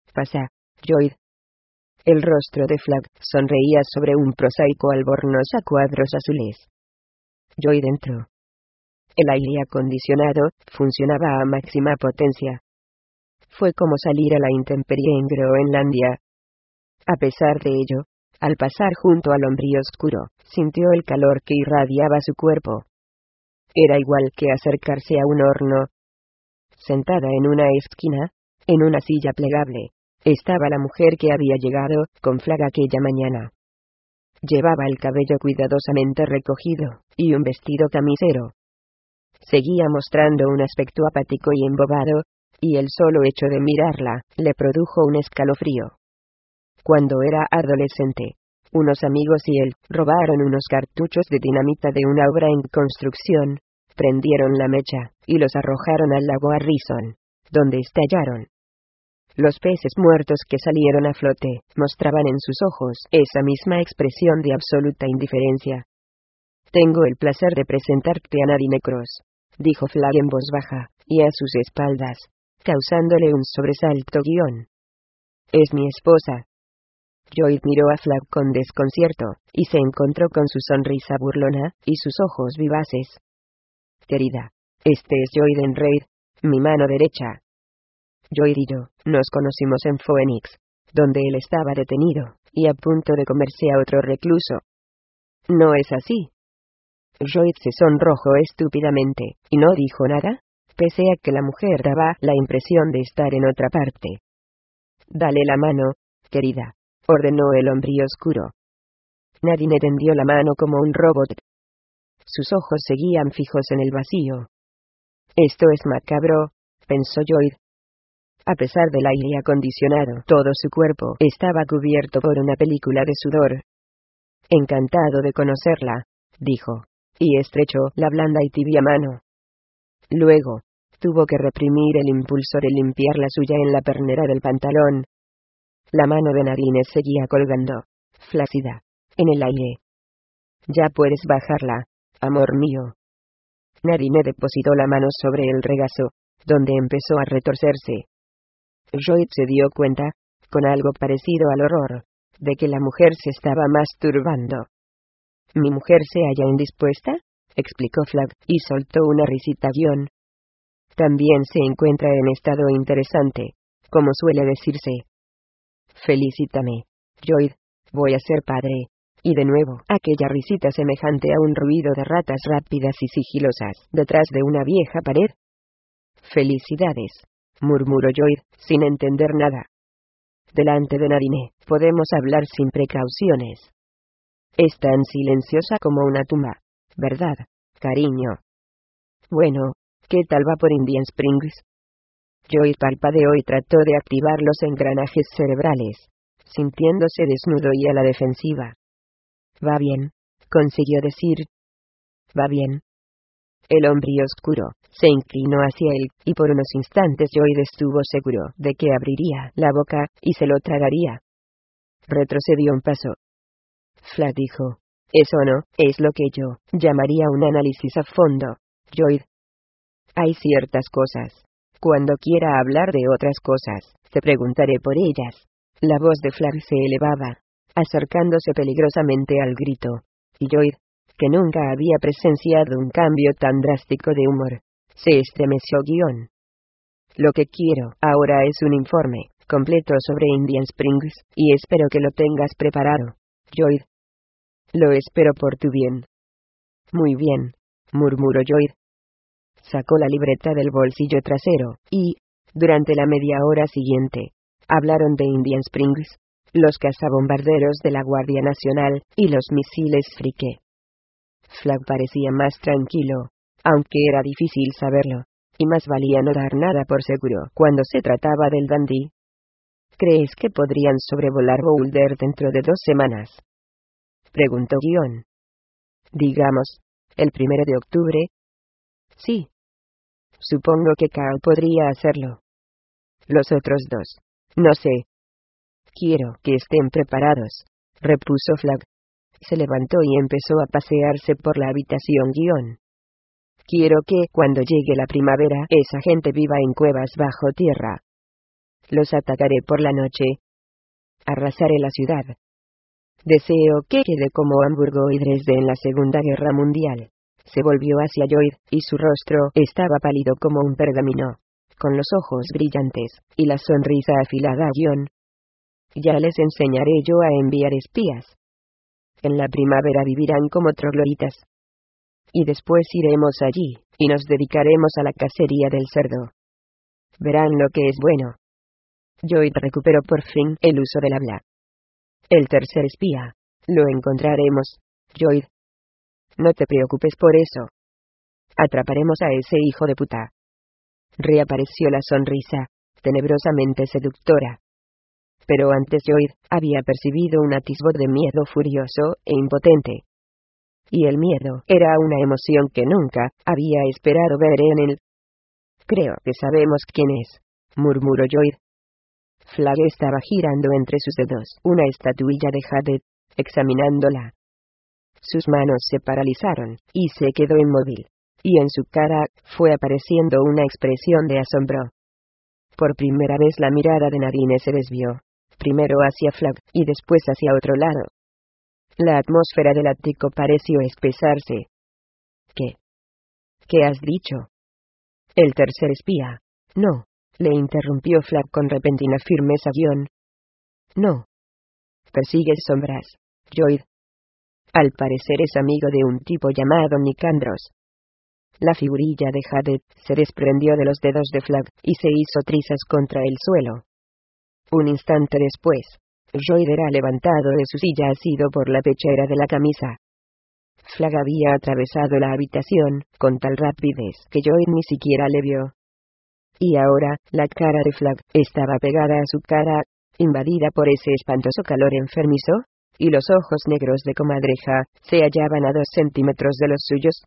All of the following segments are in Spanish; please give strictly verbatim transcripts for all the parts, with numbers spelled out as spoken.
Pasa, Lloyd. El rostro de Flag sonreía sobre un prosaico albornoz a cuadros azules. Lloyd entró. El aire acondicionado funcionaba a máxima potencia. Fue como salir a la intemperie en Groenlandia. A pesar de ello, al pasar junto al hombrío oscuro, sintió el calor que irradiaba su cuerpo. Era igual que acercarse a un horno. Sentada en una esquina, en una silla plegable, estaba la mujer que había llegado con Flag aquella mañana. Llevaba el cabello cuidadosamente recogido, y un vestido camisero. Seguía mostrando un aspecto apático y embobado, y el solo hecho de mirarla, le produjo un escalofrío. Cuando era adolescente, unos amigos y él robaron unos cartuchos de dinamita de una obra en construcción, prendieron la mecha, y los arrojaron al lago Harrison, donde estallaron. Los peces muertos que salieron a flote mostraban en sus ojos esa misma expresión de absoluta indiferencia. «Tengo el placer de presentarte a Nadine Cross», dijo Flag en voz baja, y a sus espaldas, causándole un sobresalto guión. «Es mi esposa». Lloyd miró a Flag con desconcierto, y se encontró con su sonrisa burlona, y sus ojos vivaces. «Querida, este es Lloyd Enreid, mi mano derecha». Lloyd y yo nos conocimos en Phoenix, donde él estaba detenido, y a punto de comerse a otro recluso. ¿No es así? Lloyd se sonrojó estúpidamente, y no dijo nada, pese a que la mujer daba la impresión de estar en otra parte. «Dale la mano, querida», ordenó el hombre oscuro. Nadine tendió la mano como un robot. Sus ojos seguían fijos en el vacío. «Esto es macabro», pensó Lloyd. A pesar del aire acondicionado, todo su cuerpo estaba cubierto por una película de sudor. «Encantado de conocerla», dijo, y estrechó la blanda y tibia mano. Luego, tuvo que reprimir el impulso de limpiar la suya en la pernera del pantalón. La mano de Nadine seguía colgando, flácida, en el aire. «Ya puedes bajarla, amor mío». Nadine depositó la mano sobre el regazo, donde empezó a retorcerse. Lloyd se dio cuenta, con algo parecido al horror, de que la mujer se estaba masturbando. «¿Mi mujer se halla indispuesta?», explicó Flag, y soltó una risita guión. «También se encuentra en estado interesante, como suele decirse». «Felicítame, Lloyd, voy a ser padre». Y de nuevo, aquella risita semejante a un ruido de ratas rápidas y sigilosas, detrás de una vieja pared. «Felicidades», murmuró Lloyd, sin entender nada. «Delante de Nadine, podemos hablar sin precauciones. Es tan silenciosa como una tumba, ¿verdad, cariño? Bueno, ¿qué tal va por Indian Springs?» Lloyd parpadeó y trató de activar los engranajes cerebrales, sintiéndose desnudo y a la defensiva. «Va bien», consiguió decir. «Va bien». El hombre oscuro se inclinó hacia él, y por unos instantes Lloyd estuvo seguro de que abriría la boca y se lo tragaría. Retrocedió un paso. Flag dijo: «Eso no es lo que yo llamaría un análisis a fondo, Lloyd. Hay ciertas cosas. Cuando quiera hablar de otras cosas, te preguntaré por ellas». La voz de Flag se elevaba, acercándose peligrosamente al grito, y Lloyd, que nunca había presenciado un cambio tan drástico de humor, se estremeció guión. «Lo que quiero ahora es un informe completo sobre Indian Springs, y espero que lo tengas preparado, Lloyd». «Lo espero por tu bien». «Muy bien», murmuró Lloyd. Sacó la libreta del bolsillo trasero, y, durante la media hora siguiente, hablaron de Indian Springs, los cazabombarderos de la Guardia Nacional, y los misiles Frike. Flag parecía más tranquilo, aunque era difícil saberlo, y más valía no dar nada por seguro cuando se trataba del Dundee. «¿Crees que podrían sobrevolar Boulder dentro de dos semanas?», preguntó guión. «Digamos, el primero de octubre». «Sí. Supongo que Carl podría hacerlo. Los otros dos, no sé». «Quiero que estén preparados», repuso Flag. Se levantó y empezó a pasearse por la habitación guión. «Quiero que, cuando llegue la primavera, esa gente viva en cuevas bajo tierra. Los atacaré por la noche. Arrasaré la ciudad. Deseo que quede como Hamburgo y Dresde en la Segunda Guerra Mundial. Se volvió hacia Lloyd, y su rostro estaba pálido como un pergamino, con los ojos brillantes, y la sonrisa afilada a Guion. Ya les enseñaré yo a enviar espías. En la primavera vivirán como trogloditas. Y después iremos allí, y nos dedicaremos a la cacería del cerdo. Verán lo que es bueno. Lloyd recuperó por fin el uso del habla. El tercer espía. Lo encontraremos, Lloyd. No te preocupes por eso. Atraparemos a ese hijo de puta. Reapareció la sonrisa, tenebrosamente seductora. Pero antes Lloyd había percibido un atisbo de miedo furioso e impotente. Y el miedo era una emoción que nunca había esperado ver en él. Creo que sabemos quién es, murmuró Lloyd. Flagg estaba girando entre sus dedos una estatuilla de jade, examinándola. Sus manos se paralizaron, y se quedó inmóvil, y en su cara fue apareciendo una expresión de asombro. Por primera vez la mirada de Nadine se desvió, primero hacia Flagg, y después hacia otro lado. La atmósfera del ático pareció espesarse. ¿Qué? ¿Qué has dicho? El tercer espía. No, le interrumpió Flagg con repentina firmeza. Guion. No. Persigues sombras, Lloyd. Al parecer es amigo de un tipo llamado Nicandros. La figurilla de Jade se desprendió de los dedos de Flagg y se hizo trizas contra el suelo. Un instante después, Lloyd era levantado de su silla asido por la pechera de la camisa. Flagg había atravesado la habitación con tal rapidez que Lloyd ni siquiera le vio. Y ahora, la cara de Flagg estaba pegada a su cara, invadida por ese espantoso calor enfermizo, y los ojos negros de comadreja se hallaban a dos centímetros de los suyos.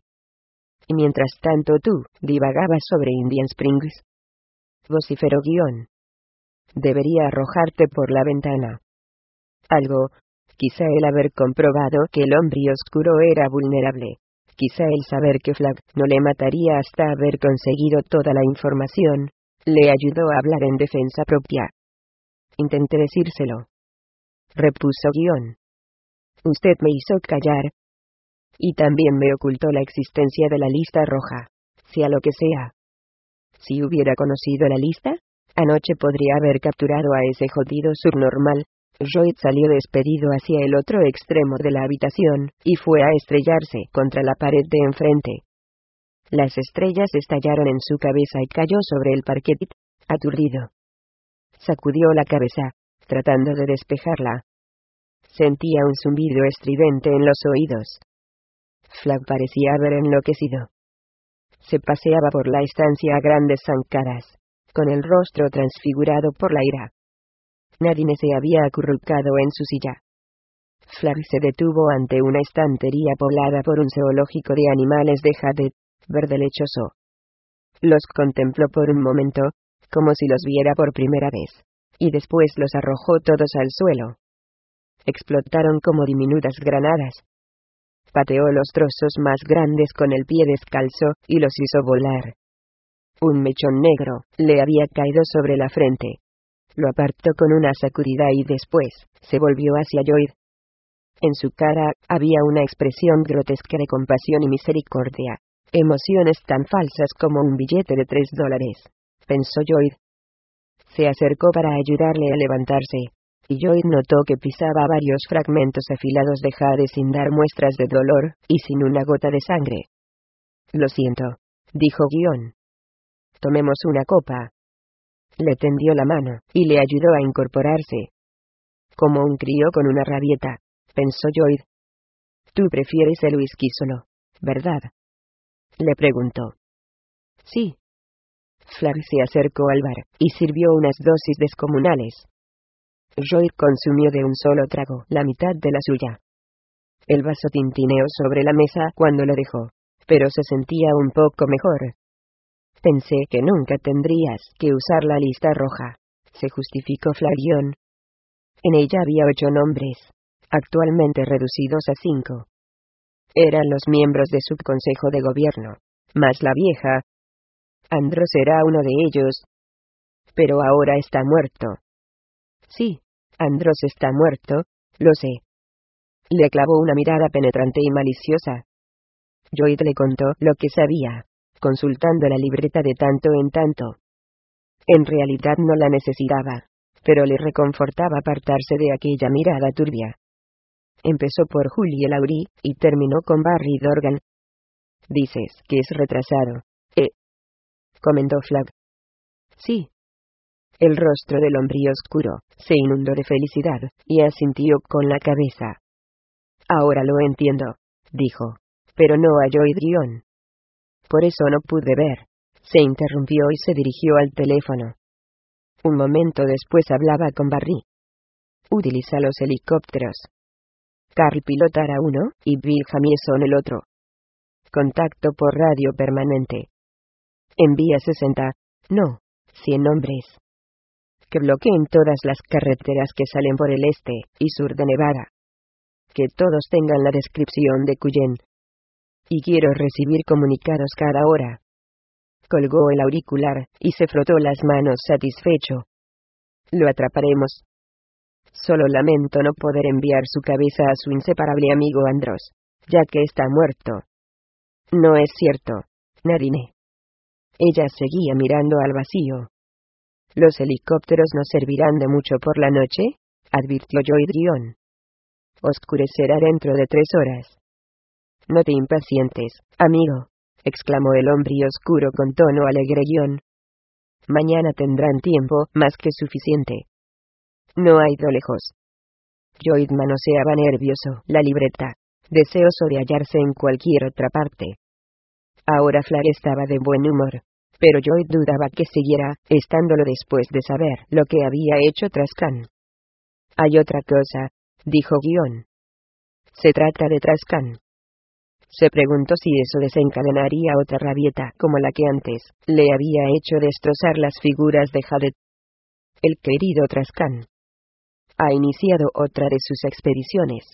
Y mientras tanto tú divagabas sobre Indian Springs. Vociferó Guion. Debería arrojarte por la ventana. Algo, quizá el haber comprobado que el hombre oscuro era vulnerable. Quizá el saber que Flagg no le mataría hasta haber conseguido toda la información, le ayudó a hablar en defensa propia. Intenté decírselo. Repuso Guion. Usted me hizo callar. Y también me ocultó la existencia de la lista roja, sea lo que sea. Si hubiera conocido la lista, anoche podría haber capturado a ese jodido subnormal. Lloyd salió despedido hacia el otro extremo de la habitación, y fue a estrellarse contra la pared de enfrente. Las estrellas estallaron en su cabeza y cayó sobre el parquet, aturdido. Sacudió la cabeza, tratando de despejarla. Sentía un zumbido estridente en los oídos. Flagg parecía haber enloquecido. Se paseaba por la estancia a grandes zancadas, con el rostro transfigurado por la ira. Nadine se había acurrucado en su silla. Flagg se detuvo ante una estantería poblada por un zoológico de animales de jade, verde lechoso. Los contempló por un momento, como si los viera por primera vez, y después los arrojó todos al suelo. Explotaron como diminutas granadas. Pateó los trozos más grandes con el pie descalzo, y los hizo volar. Un mechón negro le había caído sobre la frente. Lo apartó con una sacudida y después se volvió hacia Lloyd. En su cara había una expresión grotesca de compasión y misericordia. Emociones tan falsas como un billete de tres dólares, pensó Lloyd. Se acercó para ayudarle a levantarse, y Lloyd notó que pisaba varios fragmentos afilados de jade sin dar muestras de dolor, y sin una gota de sangre. Lo siento, dijo Guion. Tomemos una copa. Le tendió la mano, y le ayudó a incorporarse. Como un crío con una rabieta, pensó Lloyd. Tú prefieres el whisky solo, ¿verdad? Le preguntó. Sí. Flagg se acercó al bar, y sirvió unas dosis descomunales. Lloyd consumió de un solo trago la mitad de la suya. El vaso tintineó sobre la mesa cuando lo dejó, pero se sentía un poco mejor. Pensé que nunca tendrías que usar la lista roja, se justificó Flagg. En ella había ocho nombres, actualmente reducidos a cinco. Eran los miembros de su consejo de gobierno, más la vieja. Andros era uno de ellos. Pero ahora está muerto. Sí, Andros está muerto, lo sé. Le clavó una mirada penetrante y maliciosa. Lloyd le contó lo que sabía, consultando la libreta de tanto en tanto. En realidad no la necesitaba, pero le reconfortaba apartarse de aquella mirada turbia. Empezó por Julie Laurie, y terminó con Barry Dorgan. Dices que es retrasado, ¿eh? Comentó Flagg. Sí. El rostro del hombre oscuro se inundó de felicidad, y asintió con la cabeza. Ahora lo entiendo, dijo, pero no a Lloyd Guion. Por eso no pude ver. Se interrumpió y se dirigió al teléfono. Un momento después hablaba con Barry. Utiliza los helicópteros. Carl pilotará uno, y Bill Jamieson el otro. Contacto por radio permanente. Envía sesenta, no, cien hombres. Que bloqueen todas las carreteras que salen por el este y sur de Nevada. Que todos tengan la descripción de Cullen. Y quiero recibir comunicados cada hora. Colgó el auricular, y se frotó las manos satisfecho. Lo atraparemos. Solo lamento no poder enviar su cabeza a su inseparable amigo Andros, ya que está muerto. No es cierto, Nadine. Ella seguía mirando al vacío. Los helicópteros no servirán de mucho por la noche, advirtió Lloyd Guion. Oscurecerá dentro de tres horas. No te impacientes, amigo, exclamó el hombre oscuro con tono alegre. Guion. Mañana tendrán tiempo más que suficiente. No ha ido lejos. Lloyd manoseaba nervioso la libreta, deseoso de hallarse en cualquier otra parte. Ahora Flagg estaba de buen humor, pero Lloyd dudaba que siguiera estándolo después de saber lo que había hecho Trascan. Hay otra cosa, dijo Guion. Se trata de Trascan. Se preguntó si eso desencadenaría otra rabieta como la que antes le había hecho destrozar las figuras de Haddett. El querido Trascan ha iniciado otra de sus expediciones.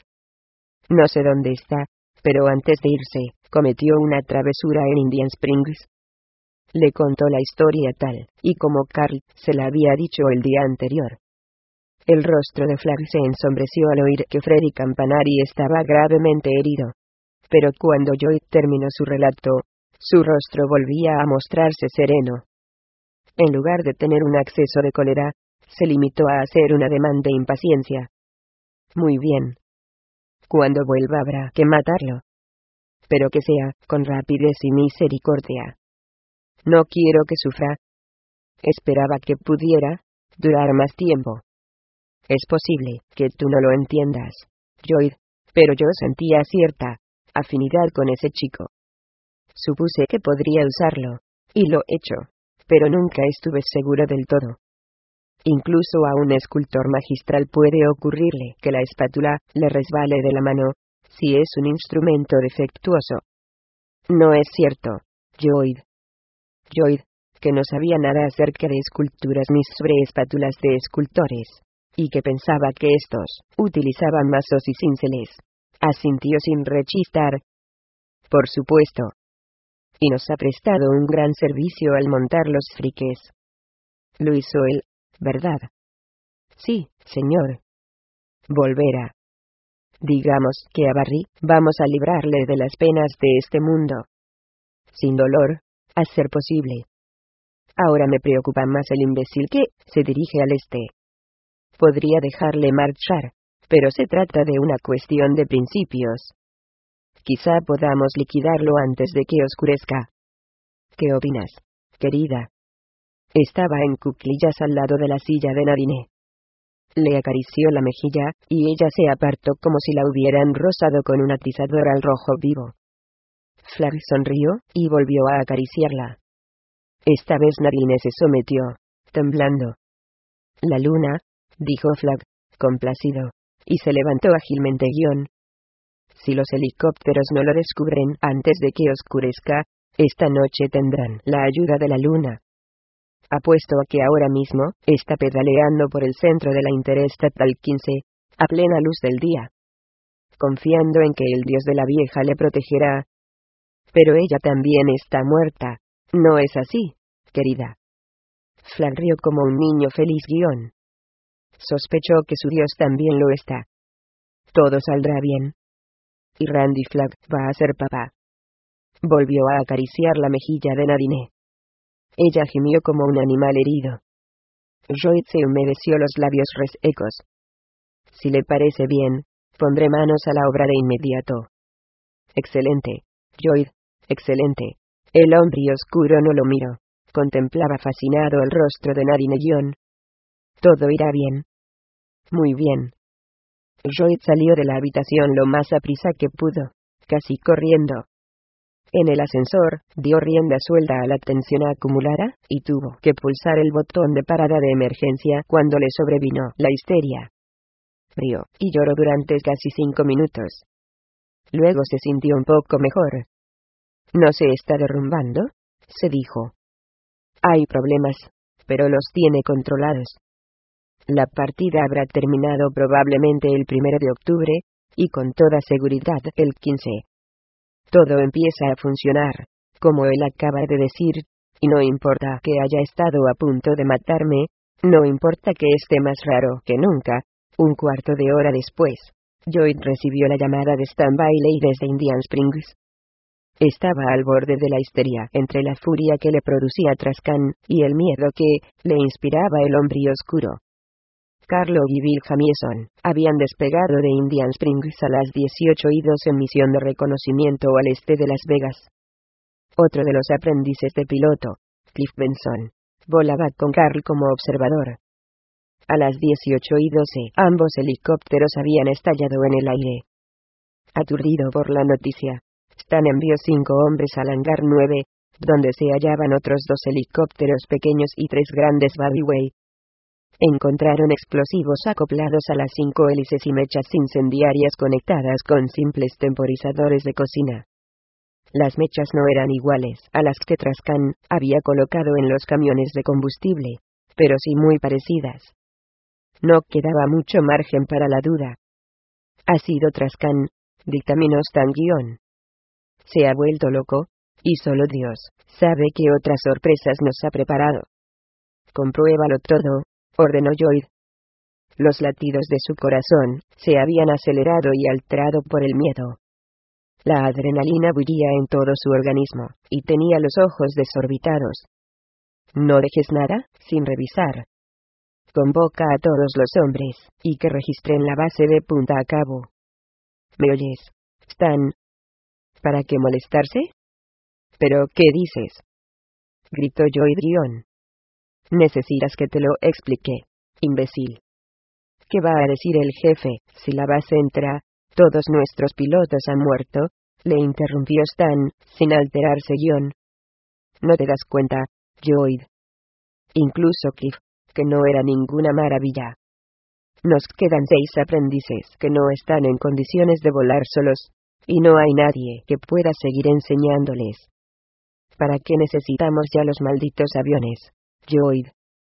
No sé dónde está, pero antes de irse, cometió una travesura en Indian Springs. Le contó la historia tal y como Carl se la había dicho el día anterior. El rostro de Flagg se ensombreció al oír que Freddy Campanari estaba gravemente herido. Pero cuando Lloyd terminó su relato, su rostro volvía a mostrarse sereno. En lugar de tener un acceso de cólera, se limitó a hacer un ademán de impaciencia. Muy bien. Cuando vuelva habrá que matarlo. Pero que sea con rapidez y misericordia. No quiero que sufra. Esperaba que pudiera durar más tiempo. Es posible que tú no lo entiendas, Lloyd, pero yo sentía cierta afinidad con ese chico. Supuse que podría usarlo, y lo he hecho, pero nunca estuve seguro del todo. Incluso a un escultor magistral puede ocurrirle que la espátula le resbale de la mano, si es un instrumento defectuoso. No es cierto, Lloyd. Lloyd, que no sabía nada acerca de esculturas ni sobre espátulas de escultores, y que pensaba que estos utilizaban mazos y cinceles, asintió sin rechistar. Por supuesto. Y nos ha prestado un gran servicio al montar los friques. Lo hizo él, ¿verdad? Sí, señor. Volverá. Digamos que a Barry vamos a librarle de las penas de este mundo. Sin dolor, a ser posible. Ahora me preocupa más el imbécil que se dirige al este. Podría dejarle marchar, pero se trata de una cuestión de principios. Quizá podamos liquidarlo antes de que oscurezca. ¿Qué opinas, querida? Estaba en cuclillas al lado de la silla de Nadine. Le acarició la mejilla, y ella se apartó como si la hubieran rozado con un atizador al rojo vivo. Flagg sonrió, y volvió a acariciarla. Esta vez Nadine se sometió, temblando. La luna, dijo Flagg, complacido, y se levantó ágilmente. Guión. Si los helicópteros no lo descubren antes de que oscurezca, esta noche tendrán la ayuda de la luna. Apuesto a que ahora mismo está pedaleando por el centro de la Interestatal quince, a plena luz del día, confiando en que el dios de la vieja le protegerá. Pero ella también está muerta, ¿no es así, querida? Flagg rió como un niño feliz guión. Sospechó que su Dios también lo está. Todo saldrá bien. Y Randy Flagg va a ser papá. Volvió a acariciar la mejilla de Nadine. Ella gimió como un animal herido. Lloyd se humedeció los labios resecos. Si le parece bien, pondré manos a la obra de inmediato. Excelente, Lloyd, excelente. El hombre oscuro no lo miró. Contemplaba fascinado el rostro de Nadine John. Todo irá bien. Muy bien. Lloyd salió de la habitación lo más aprisa que pudo, casi corriendo. En el ascensor, dio rienda suelta a la tensión acumulada, y tuvo que pulsar el botón de parada de emergencia cuando le sobrevino la histeria. Rió, y lloró durante casi cinco minutos. Luego se sintió un poco mejor. ¿No se está derrumbando?, se dijo. Hay problemas, pero los tiene controlados. La partida habrá terminado probablemente el primero de octubre, y con toda seguridad el quince. Todo empieza a funcionar, como él acaba de decir, y no importa que haya estado a punto de matarme, no importa que esté más raro que nunca. Un cuarto de hora después, Lloyd recibió la llamada de Stand By Ley desde Indian Springs. Estaba al borde de la histeria entre la furia que le producía Trascan y el miedo que le inspiraba el hombre oscuro. Carlo y Bill Jamieson habían despegado de Indian Springs a las dieciocho y dos en misión de reconocimiento al este de Las Vegas. Otro de los aprendices de piloto, Cliff Benson, volaba con Carl como observador. A las dieciocho y doce, ambos helicópteros habían estallado en el aire. Aturdido por la noticia, Stan envió cinco hombres al hangar nueve, donde se hallaban otros dos helicópteros pequeños y tres grandes Badway. Encontraron explosivos acoplados a las cinco hélices y mechas incendiarias conectadas con simples temporizadores de cocina. Las mechas no eran iguales a las que Trascan había colocado en los camiones de combustible, pero sí muy parecidas. No quedaba mucho margen para la duda. Ha sido Trascan, dictaminó Stan Guión. Se ha vuelto loco, y solo Dios sabe qué otras sorpresas nos ha preparado. Compruébalo todo, ordenó Lloyd. Los latidos de su corazón se habían acelerado y alterado por el miedo. La adrenalina bullía en todo su organismo, y tenía los ojos desorbitados. No dejes nada sin revisar. Convoca a todos los hombres, y que registren la base de punta a cabo. ¿Me oyes, Stan? ¿Para qué molestarse? ¿Pero qué dices?, gritó Lloyd Guión. Necesitas que te lo explique, imbécil. ¿Qué va a decir el jefe si la base entra? Todos nuestros pilotos han muerto, le interrumpió Stan, sin alterarse Guión. ¿No te das cuenta, Lloyd? Incluso Cliff, que no era ninguna maravilla. Nos quedan seis aprendices que no están en condiciones de volar solos, y no hay nadie que pueda seguir enseñándoles. ¿Para qué necesitamos ya los malditos aviones, Lloyd?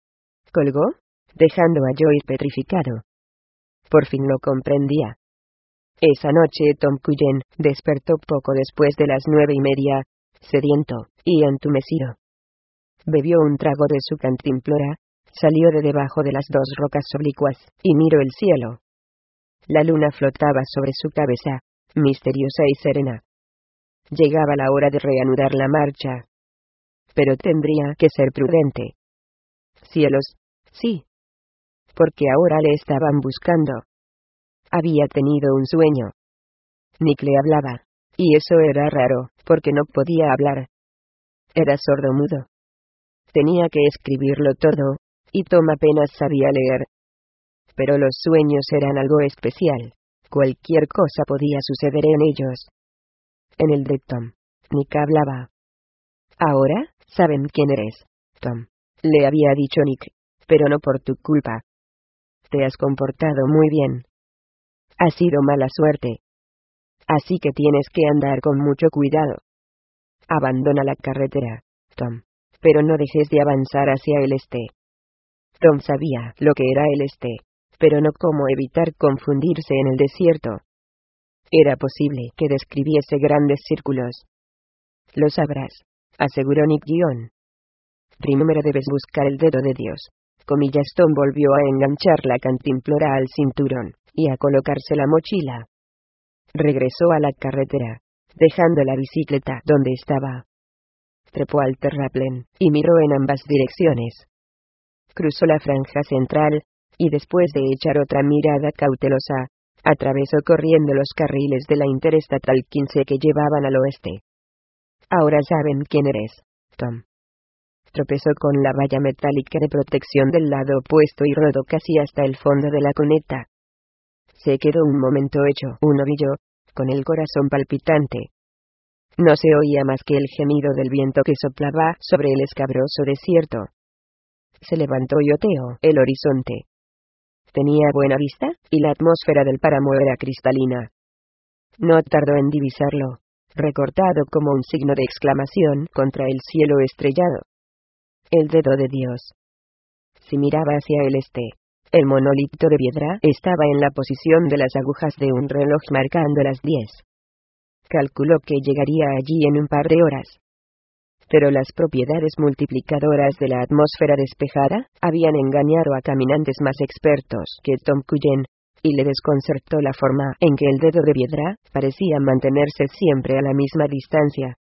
Colgó, dejando a Lloyd petrificado. Por fin lo comprendía. Esa noche Tom Cullen despertó poco después de las nueve y media, sediento y entumecido. Bebió un trago de su cantimplora, salió de debajo de las dos rocas oblicuas, y miró el cielo. La luna flotaba sobre su cabeza, misteriosa y serena. Llegaba la hora de reanudar la marcha. Pero tendría que ser prudente. Cielos, sí. Porque ahora le estaban buscando. Había tenido un sueño. Nick le hablaba, y eso era raro, porque no podía hablar. Era sordomudo. Tenía que escribirlo todo, y Tom apenas sabía leer. Pero los sueños eran algo especial. Cualquier cosa podía suceder en ellos. En el de Tom, Nick hablaba. Ahora, saben quién eres, Tom, le había dicho Nick, pero no por tu culpa. Te has comportado muy bien. Ha sido mala suerte. Así que tienes que andar con mucho cuidado. Abandona la carretera, Tom, pero no dejes de avanzar hacia el este. Tom sabía lo que era el este, pero no cómo evitar confundirse en el desierto. Era posible que describiese grandes círculos. Lo sabrás, aseguró Nick Guión. Primero debes buscar el dedo de Dios. Comillas. Tom volvió a enganchar la cantimplora al cinturón, y a colocarse la mochila. Regresó a la carretera, dejando la bicicleta donde estaba. Trepó al terraplén, y miró en ambas direcciones. Cruzó la franja central, y después de echar otra mirada cautelosa, atravesó corriendo los carriles de la Interestatal quince que llevaban al oeste. Ahora saben quién eres, Tom. Tropezó con la valla metálica de protección del lado opuesto y rodó casi hasta el fondo de la cuneta. Se quedó un momento hecho un ovillo, con el corazón palpitante. No se oía más que el gemido del viento que soplaba sobre el escabroso desierto. Se levantó y oteó el horizonte. Tenía buena vista, y la atmósfera del páramo era cristalina. No tardó en divisarlo, recortado como un signo de exclamación contra el cielo estrellado. El dedo de Dios. Si miraba hacia el este, el monolito de piedra estaba en la posición de las agujas de un reloj marcando las diez. Calculó que llegaría allí en un par de horas. Pero las propiedades multiplicadoras de la atmósfera despejada habían engañado a caminantes más expertos que Tom Cullen, y le desconcertó la forma en que el dedo de piedra parecía mantenerse siempre a la misma distancia.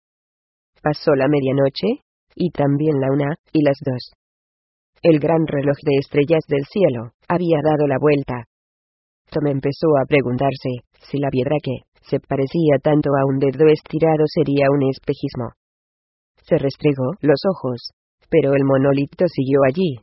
Pasó la medianoche, y también la una, y las dos. El gran reloj de estrellas del cielo había dado la vuelta. Tom empezó a preguntarse si la piedra que se parecía tanto a un dedo estirado sería un espejismo. Se restregó los ojos, pero el monolito siguió allí.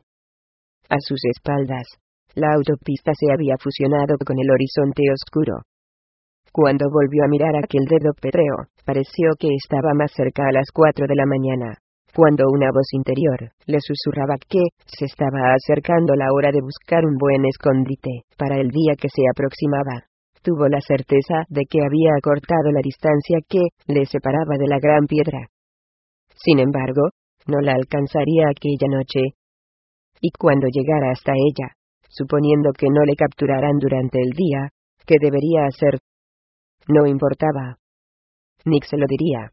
A sus espaldas, la autopista se había fusionado con el horizonte oscuro. Cuando volvió a mirar aquel dedo pétreo, pareció que estaba más cerca a las cuatro de la mañana, cuando una voz interior le susurraba que se estaba acercando la hora de buscar un buen escondite para el día que se aproximaba. Tuvo la certeza de que había acortado la distancia que le separaba de la gran piedra. Sin embargo, no la alcanzaría aquella noche. Y cuando llegara hasta ella, suponiendo que no le capturaran durante el día, ¿qué debería hacer? No importaba. Nick se lo diría.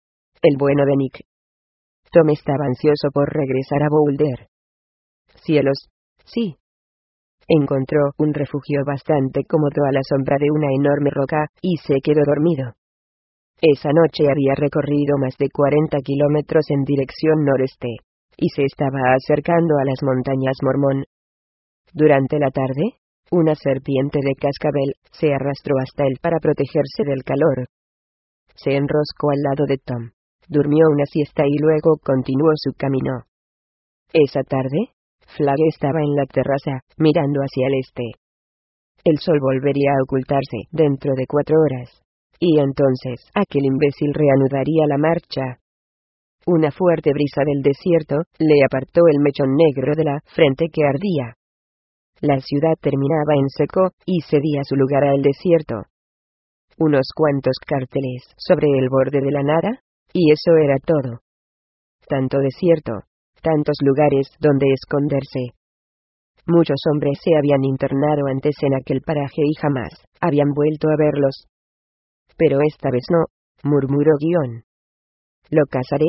El bueno de Nick. Tom estaba ansioso por regresar a Boulder. Cielos, sí. Encontró un refugio bastante cómodo a la sombra de una enorme roca, y se quedó dormido. Esa noche había recorrido más de cuarenta kilómetros en dirección noreste, y se estaba acercando a las montañas Mormón. Durante la tarde, una serpiente de cascabel se arrastró hasta él para protegerse del calor. Se enroscó al lado de Tom, durmió una siesta y luego continuó su camino. Esa tarde, Flagg estaba en la terraza, mirando hacia el este. El sol volvería a ocultarse dentro de cuatro horas. Y entonces, aquel imbécil reanudaría la marcha. Una fuerte brisa del desierto le apartó el mechón negro de la frente que ardía. La ciudad terminaba en seco, y cedía su lugar al desierto. Unos cuantos carteles sobre el borde de la nada, y eso era todo. Tanto desierto, tantos lugares donde esconderse. Muchos hombres se habían internado antes en aquel paraje y jamás habían vuelto a verlos. Pero esta vez no, murmuró Guión. ¿Lo cazaré?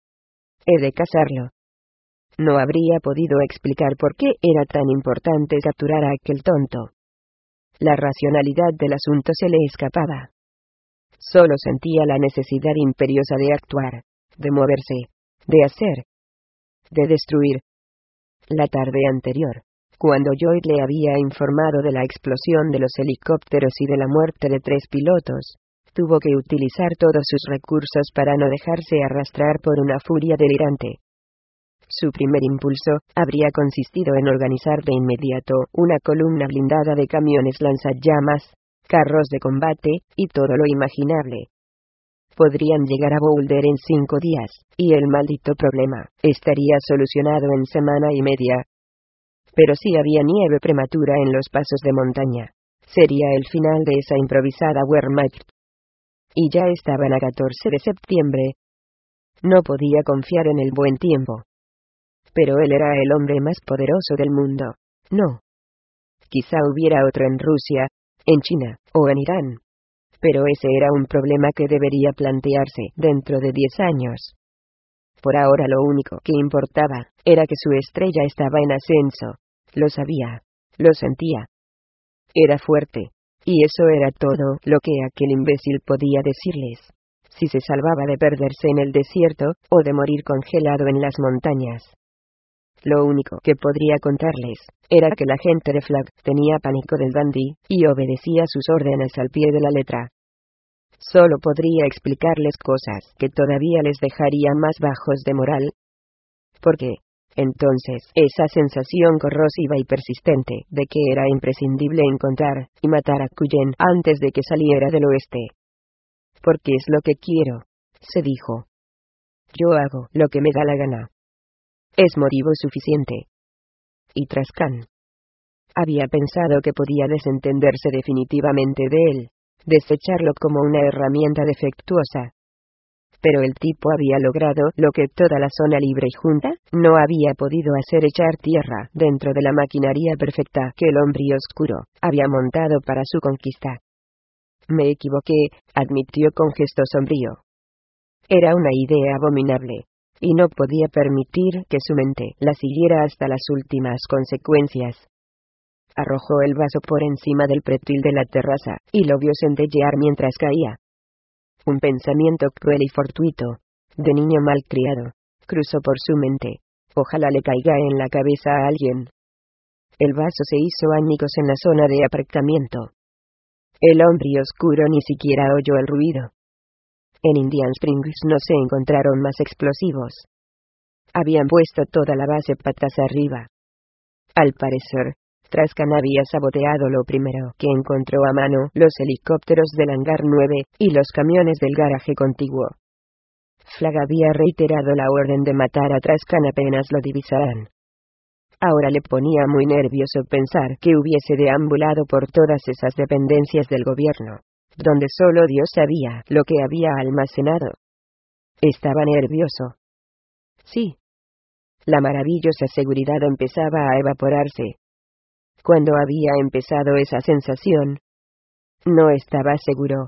He de cazarlo. No habría podido explicar por qué era tan importante capturar a aquel tonto. La racionalidad del asunto se le escapaba. Solo sentía la necesidad imperiosa de actuar, de moverse, de hacer, de destruir. La tarde anterior, cuando Lloyd le había informado de la explosión de los helicópteros y de la muerte de tres pilotos, tuvo que utilizar todos sus recursos para no dejarse arrastrar por una furia delirante. Su primer impulso habría consistido en organizar de inmediato una columna blindada de camiones lanzallamas, carros de combate, y todo lo imaginable. Podrían llegar a Boulder en cinco días, y el maldito problema estaría solucionado en semana y media. Pero si había nieve prematura en los pasos de montaña, sería el final de esa improvisada Wehrmacht. Y ya estaban a catorce de septiembre. No podía confiar en el buen tiempo. Pero él era el hombre más poderoso del mundo. No. Quizá hubiera otro en Rusia, en China, o en Irán. Pero ese era un problema que debería plantearse dentro de diez años. Por ahora lo único que importaba era que su estrella estaba en ascenso. Lo sabía, lo sentía. Era fuerte. Y eso era todo lo que aquel imbécil podía decirles. Si se salvaba de perderse en el desierto, o de morir congelado en las montañas. Lo único que podría contarles era que la gente de Flag tenía pánico del Dandy, y obedecía sus órdenes al pie de la letra. Solo podría explicarles cosas que todavía les dejarían más bajos de moral. Porque, entonces, esa sensación corrosiva y persistente de que era imprescindible encontrar y matar a Cullen antes de que saliera del oeste. Porque es lo que quiero, se dijo. Yo hago lo que me da la gana. Es motivo suficiente. Y Trascan había pensado que podía desentenderse definitivamente de él, desecharlo como una herramienta defectuosa. Pero el tipo había logrado lo que toda la zona libre y junta no había podido hacer: echar tierra dentro de la maquinaria perfecta que el hombre oscuro había montado para su conquista. Me equivoqué, admitió con gesto sombrío. Era una idea abominable, y no podía permitir que su mente la siguiera hasta las últimas consecuencias. Arrojó el vaso por encima del pretil de la terraza, y lo vio centellear mientras caía. Un pensamiento cruel y fortuito, de niño malcriado, cruzó por su mente. Ojalá le caiga en la cabeza a alguien. El vaso se hizo añicos en la zona de aparcamiento. El hombre oscuro ni siquiera oyó el ruido. En Indian Springs no se encontraron más explosivos. Habían puesto toda la base patas arriba. Al parecer, Trascan había saboteado lo primero que encontró a mano: los helicópteros del hangar nueve y los camiones del garaje contiguo. Flag había reiterado la orden de matar a Trascan apenas lo divisaran. Ahora le ponía muy nervioso pensar que hubiese deambulado por todas esas dependencias del gobierno, donde solo Dios sabía lo que había almacenado. Estaba nervioso. Sí. La maravillosa seguridad empezaba a evaporarse. Cuando había empezado esa sensación, no estaba seguro.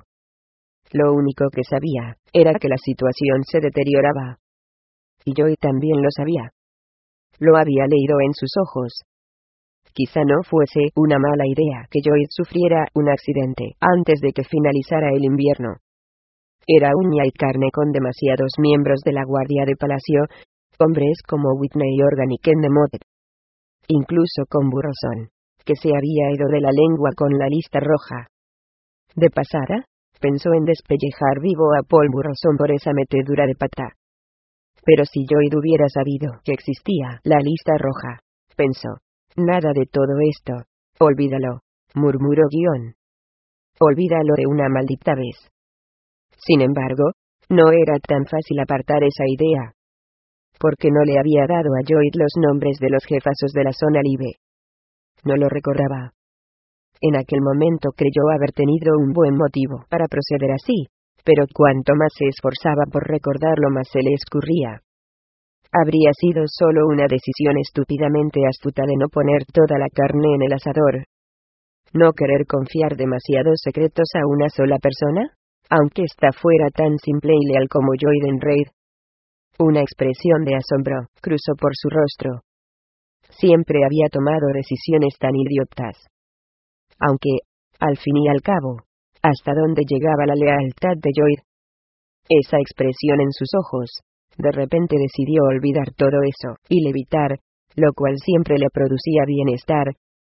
Lo único que sabía era que la situación se deterioraba. Y Joy también lo sabía. Lo había leído en sus ojos. Quizá no fuese una mala idea que Joy sufriera un accidente antes de que finalizara el invierno. Era uña y carne con demasiados miembros de la Guardia de Palacio, hombres como Whitney Organ y Ken DeMott. Incluso con Burroson, que se había ido de la lengua con la lista roja. De pasada, pensó en despellejar vivo a Paul Burroson por esa metedura de pata. Pero si Joy hubiera sabido que existía la lista roja, pensó, nada de todo esto, olvídalo, murmuró Guión. Olvídalo de una maldita vez. Sin embargo, no era tan fácil apartar esa idea. Porque no le había dado a Joy los nombres de los jefazos de la zona libre. No lo recordaba. En aquel momento creyó haber tenido un buen motivo para proceder así, pero cuanto más se esforzaba por recordarlo, más se le escurría. Habría sido solo una decisión estúpidamente astuta de no poner toda la carne en el asador. No querer confiar demasiados secretos a una sola persona, aunque ésta fuera tan simple y leal como Joyden Reid. Una expresión de asombro cruzó por su rostro. Siempre había tomado decisiones tan idiotas. Aunque, al fin y al cabo, ¿hasta dónde llegaba la lealtad de Joy? Esa expresión en sus ojos, de repente decidió olvidar todo eso, y levitar, lo cual siempre le producía bienestar.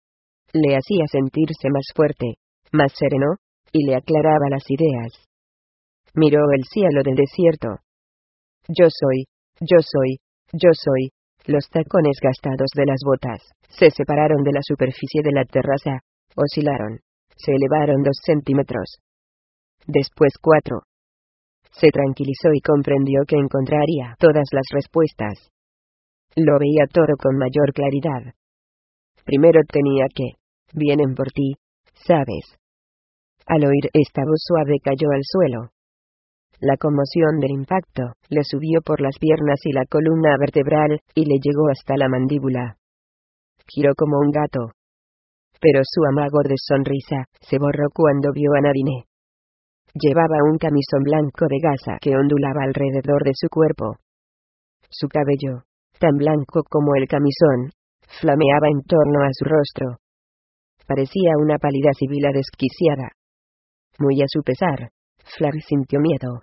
Le hacía sentirse más fuerte, más sereno, y le aclaraba las ideas. Miró el cielo del desierto. Yo soy, yo soy, yo soy. Los tacones gastados de las botas se separaron de la superficie de la terraza, oscilaron, se elevaron dos centímetros. Después cuatro. Se tranquilizó y comprendió que encontraría todas las respuestas. Lo veía todo con mayor claridad. Primero tenía que, vienen por ti, ¿sabes? Al oír esta voz suave cayó al suelo. La conmoción del impacto le subió por las piernas y la columna vertebral, y le llegó hasta la mandíbula. Giró como un gato. Pero su amago de sonrisa se borró cuando vio a Nadine. Llevaba un camisón blanco de gasa que ondulaba alrededor de su cuerpo. Su cabello, tan blanco como el camisón, flameaba en torno a su rostro. Parecía una pálida sibila desquiciada. Muy a su pesar, Flag sintió miedo.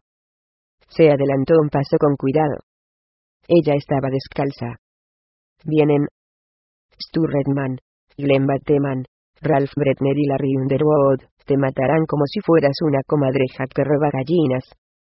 Se adelantó un paso con cuidado. Ella estaba descalza. Vienen Stu Redman, Glenn Bateman, Ralph Bretner y Larry Underwood. Te matarán como si fueras una comadreja que roba gallinas.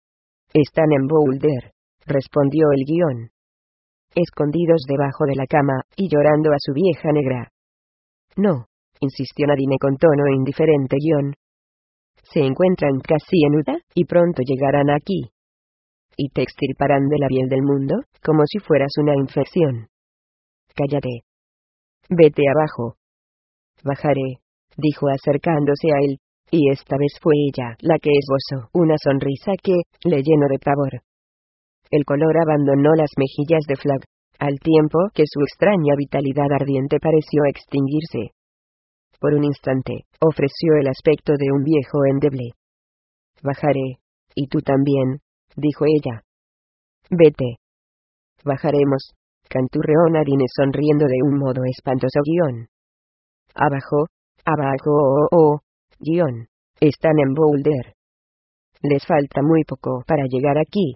Están en Boulder, respondió el guión. Escondidos debajo de la cama, y llorando a su vieja negra. No, insistió Nadine con tono indiferente guión. Se encuentran casi en Utah, y pronto llegarán aquí. Y te extirparán de la piel del mundo, como si fueras una infección. Cállate. Vete abajo. Bajaré, dijo acercándose a él, y esta vez fue ella la que esbozó una sonrisa que le llenó de pavor. El color abandonó las mejillas de Flag, al tiempo que su extraña vitalidad ardiente pareció extinguirse. Por un instante, ofreció el aspecto de un viejo endeble. Bajaré, y tú también, dijo ella. Vete. Bajaremos, canturreó Nadine sonriendo de un modo espantoso guión. Abajo, abajo, oh, oh, guión. Están en Boulder. Les falta muy poco para llegar aquí.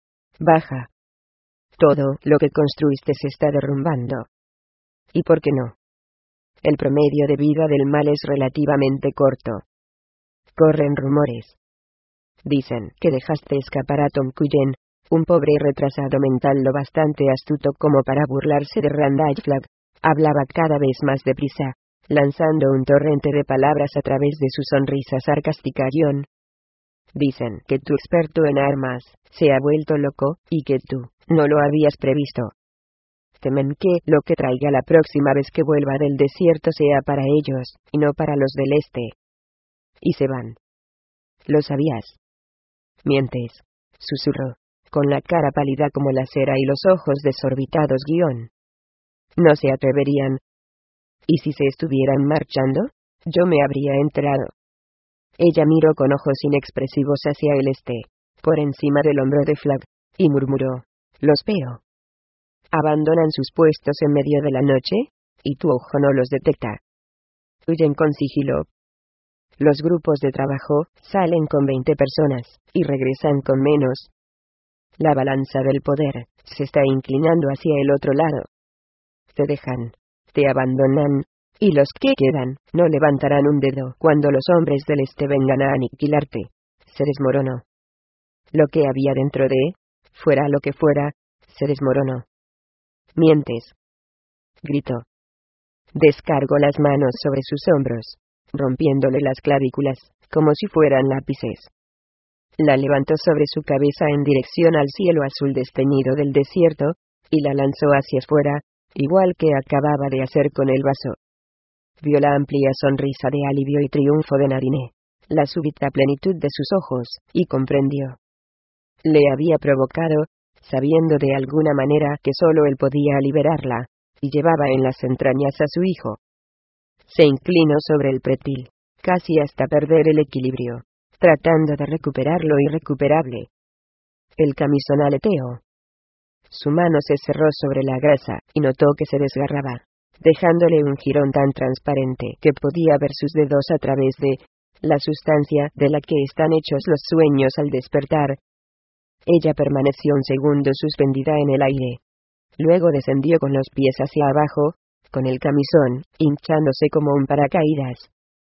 Baja. Todo lo que construiste se está derrumbando. ¿Y por qué no? El promedio de vida del mal es relativamente corto. Corren rumores. Dicen que dejaste escapar a Tom Cullen, un pobre y retrasado mental lo bastante astuto como para burlarse de Randall Flagg. Hablaba cada vez más deprisa, lanzando un torrente de palabras a través de su sonrisa sarcástica. John. Dicen que tu experto en armas se ha vuelto loco, y que tú no lo habías previsto. Temen que lo que traiga la próxima vez que vuelva del desierto sea para ellos, y no para los del este. Y se van. ¿Lo sabías? Mientes, susurró, con la cara pálida como la cera y los ojos desorbitados. Guión. No se atreverían. ¿Y si se estuvieran marchando? Yo me habría enterado. Ella miró con ojos inexpresivos hacia el este, por encima del hombro de Flag, y murmuró, los veo. Abandonan sus puestos en medio de la noche, y tu ojo no los detecta. Huyen con sigilo. Los grupos de trabajo salen con veinte personas, y regresan con menos. La balanza del poder se está inclinando hacia el otro lado. Te dejan, te abandonan, y los que quedan no levantarán un dedo cuando los hombres del este vengan a aniquilarte. Se desmoronó. Lo que había dentro de, fuera lo que fuera, se desmoronó. Mientes. Gritó. Descargó las manos sobre sus hombros, rompiéndole las clavículas, como si fueran lápices. La levantó sobre su cabeza en dirección al cielo azul desteñido del desierto, y la lanzó hacia afuera, igual que acababa de hacer con el vaso. Vio la amplia sonrisa de alivio y triunfo de Nadine, la súbita plenitud de sus ojos, y comprendió. Le había provocado, sabiendo de alguna manera que solo él podía liberarla, y llevaba en las entrañas a su hijo. Se inclinó sobre el pretil, casi hasta perder el equilibrio, tratando de recuperar lo irrecuperable. El camisón aleteó. Su mano se cerró sobre la grasa, y notó que se desgarraba, dejándole un jirón tan transparente que podía ver sus dedos a través de la sustancia de la que están hechos los sueños al despertar. Ella permaneció un segundo suspendida en el aire. Luego descendió con los pies hacia abajo, con el camisón hinchándose como un paracaídas.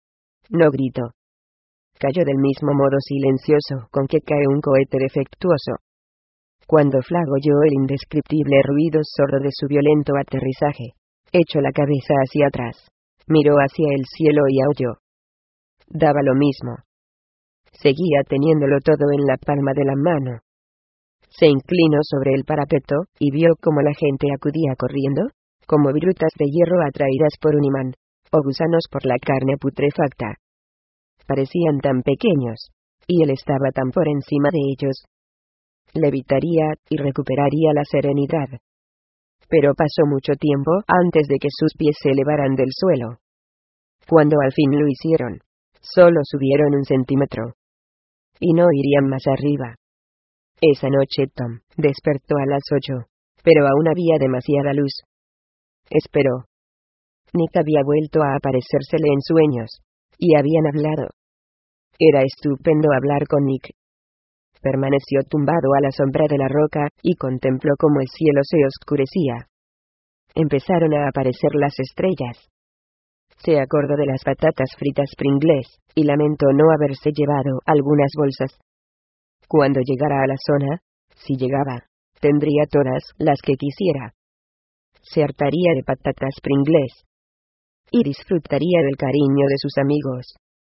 No gritó. Cayó del mismo modo silencioso con que cae un cohete defectuoso. Cuando Flag oyó el indescriptible ruido sordo de su violento aterrizaje, echó la cabeza hacia atrás, miró hacia el cielo y aulló. Daba lo mismo. Seguía teniéndolo todo en la palma de la mano. Se inclinó sobre el parapeto, y vio cómo la gente acudía corriendo, como virutas de hierro atraídas por un imán, o gusanos por la carne putrefacta. Parecían tan pequeños, y él estaba tan por encima de ellos. Levitaría, y recuperaría la serenidad. Pero pasó mucho tiempo antes de que sus pies se elevaran del suelo. Cuando al fin lo hicieron, solo subieron un centímetro. Y no irían más arriba. Esa noche Tom despertó a las ocho, pero aún había demasiada luz. Esperó. Nick había vuelto a aparecérsele en sueños, y habían hablado. Era estupendo hablar con Nick. Permaneció tumbado a la sombra de la roca, y contempló cómo el cielo se oscurecía. Empezaron a aparecer las estrellas. Se acordó de las patatas fritas Pringles, y lamentó no haberse llevado algunas bolsas. Cuando llegara a la zona, si llegaba, tendría todas las que quisiera. Se hartaría de patatas Pringles. Y disfrutaría del cariño de sus amigos.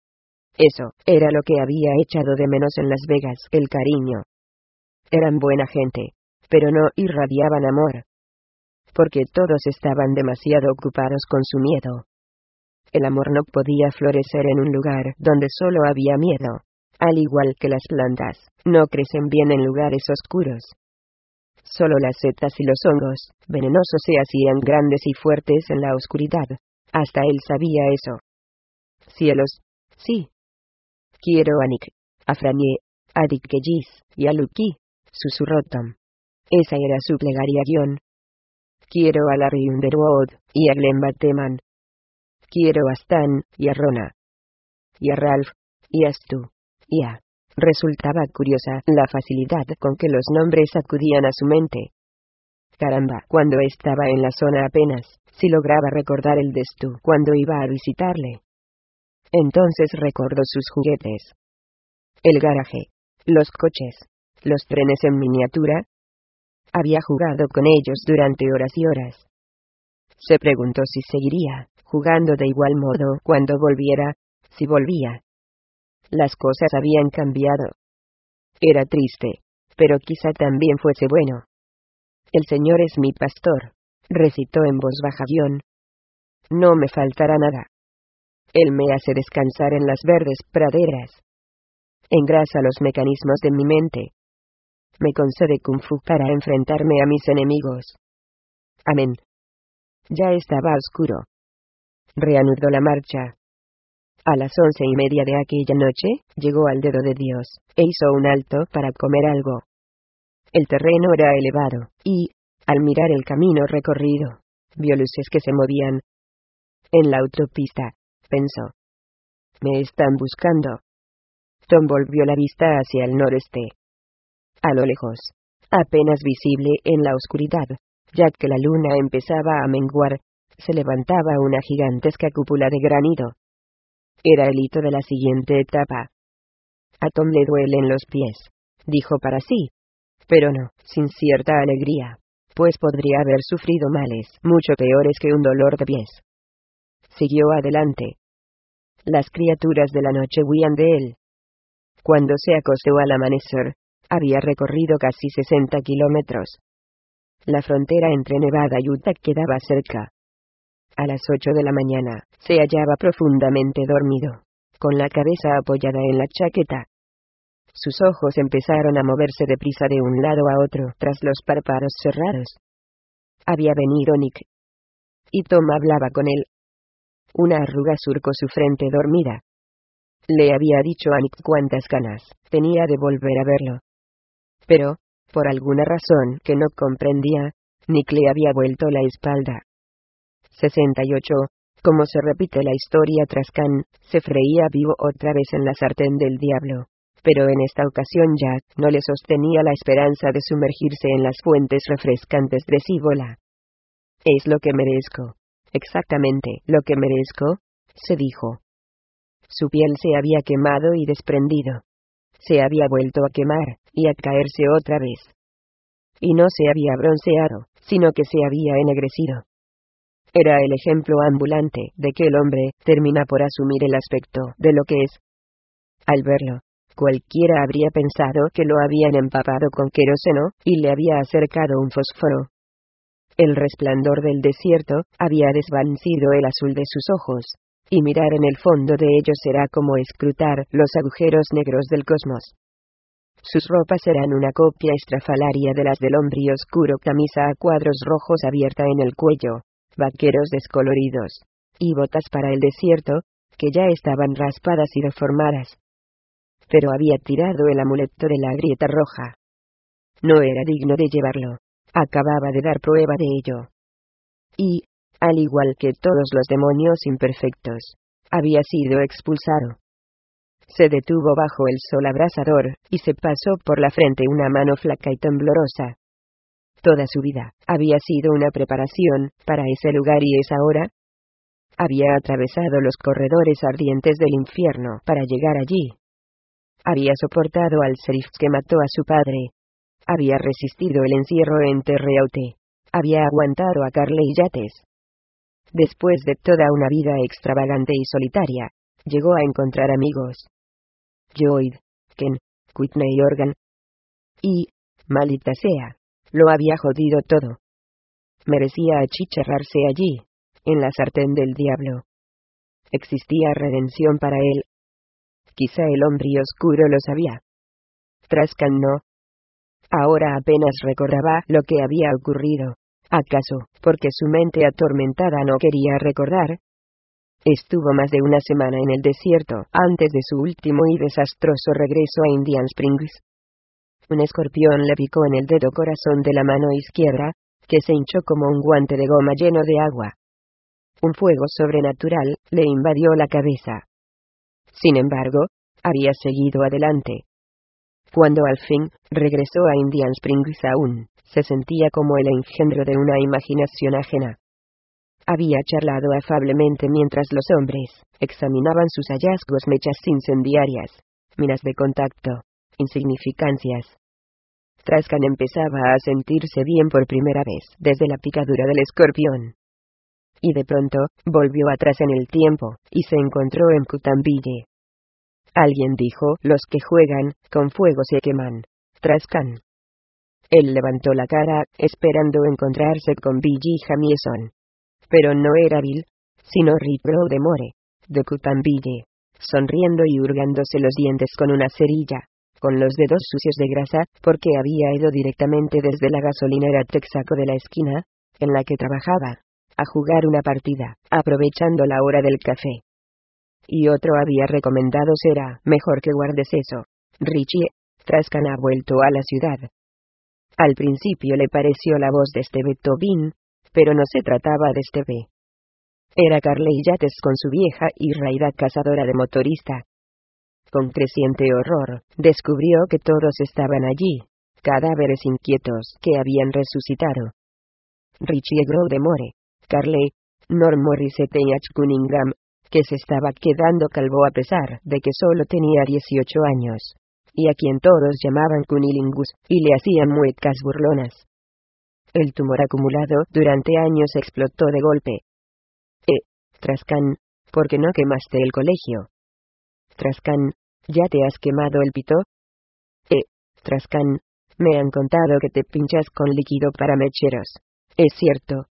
Eso era lo que había echado de menos en Las Vegas, el cariño. Eran buena gente, pero no irradiaban amor. Porque todos estaban demasiado ocupados con su miedo. El amor no podía florecer en un lugar donde solo había miedo. Al igual que las plantas, no crecen bien en lugares oscuros. Solo las setas y los hongos venenosos se hacían grandes y fuertes en la oscuridad. Hasta él sabía eso. Cielos, sí. Quiero a Nick, a Franie, a Dick Kellis y a Lucky, susurró Tom. Esa era su plegaria guión. Quiero a Larry Underwood y a Glenn Bateman. Quiero a Stan y a Rona. Y a Ralph, y a Stu, y a... Resultaba curiosa la facilidad con que los nombres acudían a su mente. Caramba, cuando estaba en la zona apenas, si lograba recordar el de Stu cuando iba a visitarle. Entonces recordó sus juguetes. El garaje, los coches, los trenes en miniatura. Había jugado con ellos durante horas y horas. Se preguntó si seguiría jugando de igual modo cuando volviera, si volvía. Las cosas habían cambiado. Era triste, pero quizá también fuese bueno. El Señor es mi pastor, recitó en voz baja guión. No me faltará nada. Él me hace descansar en las verdes praderas. Engrasa los mecanismos de mi mente. Me concede Kung Fu para enfrentarme a mis enemigos. Amén. Ya estaba oscuro. Reanudó la marcha. A las once y media de aquella noche, llegó al dedo de Dios, e hizo un alto para comer algo. El terreno era elevado, y, al mirar el camino recorrido, vio luces que se movían. En la autopista, pensó. Me están buscando. Tom volvió la vista hacia el noreste. A lo lejos, apenas visible en la oscuridad, ya que la luna empezaba a menguar, se levantaba una gigantesca cúpula de granito. Era el hito de la siguiente etapa. A Tom le duelen los pies, dijo para sí. Pero no, sin cierta alegría, pues podría haber sufrido males mucho peores que un dolor de pies. Siguió adelante. Las criaturas de la noche huían de él. Cuando se acostó al amanecer, había recorrido casi sesenta kilómetros. La frontera entre Nevada y Utah quedaba cerca. A las ocho de la mañana, se hallaba profundamente dormido, con la cabeza apoyada en la chaqueta. Sus ojos empezaron a moverse deprisa de un lado a otro tras los párpados cerrados. Había venido Nick. Y Tom hablaba con él. Una arruga surcó su frente dormida. Le había dicho a Nick cuántas ganas tenía de volver a verlo. Pero, por alguna razón que no comprendía, Nick le había vuelto la espalda. sesenta y ocho. Como se repite la historia tras Khan, se freía vivo otra vez en la sartén del diablo. Pero en esta ocasión Jack no le sostenía la esperanza de sumergirse en las fuentes refrescantes de Cibola. Es lo que merezco. Exactamente lo que merezco, se dijo. Su piel se había quemado y desprendido. Se había vuelto a quemar, y a caerse otra vez. Y no se había bronceado, sino que se había ennegrecido. Era el ejemplo ambulante de que el hombre termina por asumir el aspecto de lo que es. Al verlo, cualquiera habría pensado que lo habían empapado con queroseno, y le había acercado un fósforo. El resplandor del desierto había desvanecido el azul de sus ojos, y mirar en el fondo de ellos era como escrutar los agujeros negros del cosmos. Sus ropas eran una copia estrafalaria de las del hombre oscuro, camisa a cuadros rojos abierta en el cuello, vaqueros descoloridos, y botas para el desierto, que ya estaban raspadas y deformadas. Pero había tirado el amuleto de la grieta roja. No era digno de llevarlo, acababa de dar prueba de ello. Y, al igual que todos los demonios imperfectos, había sido expulsado. Se detuvo bajo el sol abrasador, y se pasó por la frente una mano flaca y temblorosa. Toda su vida había sido una preparación para ese lugar y esa hora. Había atravesado los corredores ardientes del infierno para llegar allí. Había soportado al sheriff que mató a su padre. Había resistido el encierro en Terreaute. Había aguantado a Carley Yates. Después de toda una vida extravagante y solitaria, llegó a encontrar amigos. Lloyd, Ken, Whitney Organ. Y, maldita sea, lo había jodido todo. Merecía achicharrarse allí, en la sartén del diablo. Existía redención para él. Quizá el hombre oscuro lo sabía. Trascan no. Ahora apenas recordaba lo que había ocurrido. ¿Acaso, porque su mente atormentada no quería recordar? Estuvo más de una semana en el desierto antes de su último y desastroso regreso a Indian Springs. Un escorpión le picó en el dedo corazón de la mano izquierda, que se hinchó como un guante de goma lleno de agua. Un fuego sobrenatural le invadió la cabeza. Sin embargo, había seguido adelante. Cuando al fin regresó a Indian Springs aún se sentía como el engendro de una imaginación ajena. Había charlado afablemente mientras los hombres examinaban sus hallazgos: mechas incendiarias, minas de contacto, insignificancias. Trascan empezaba a sentirse bien por primera vez desde la picadura del escorpión. Y de pronto, volvió atrás en el tiempo, y se encontró en Cutamville. Alguien dijo: los que juegan con fuego se queman. Trascan. Él levantó la cara, esperando encontrarse con Billy Jamieson. Pero no era Bill, sino Rick Brodemore, de Cutamville, sonriendo y hurgándose los dientes con una cerilla, con los dedos sucios de grasa, porque había ido directamente desde la gasolinera Texaco de la esquina, en la que trabajaba, a jugar una partida, aprovechando la hora del café. Y otro había recomendado: será mejor que guardes eso, Richie. Trascan ha vuelto a la ciudad. Al principio le pareció la voz de Steve Tobin, pero no se trataba de Steve. Era Carley Yates con su vieja y raída cazadora de motorista. Con creciente horror, descubrió que todos estaban allí, cadáveres inquietos que habían resucitado. Richie Brodemore, Carley, Norm Morissette y H. Cunningham, que se estaba quedando calvo a pesar de que solo tenía dieciocho años, y a quien todos llamaban Cunilingus, y le hacían muecas burlonas. El tumor acumulado durante años explotó de golpe. Eh, Trascan, ¿por qué no quemaste el colegio? Trascan, ¿ya te has quemado el pito? Eh, Trascan, me han contado que te pinchas con líquido para mecheros. Es cierto.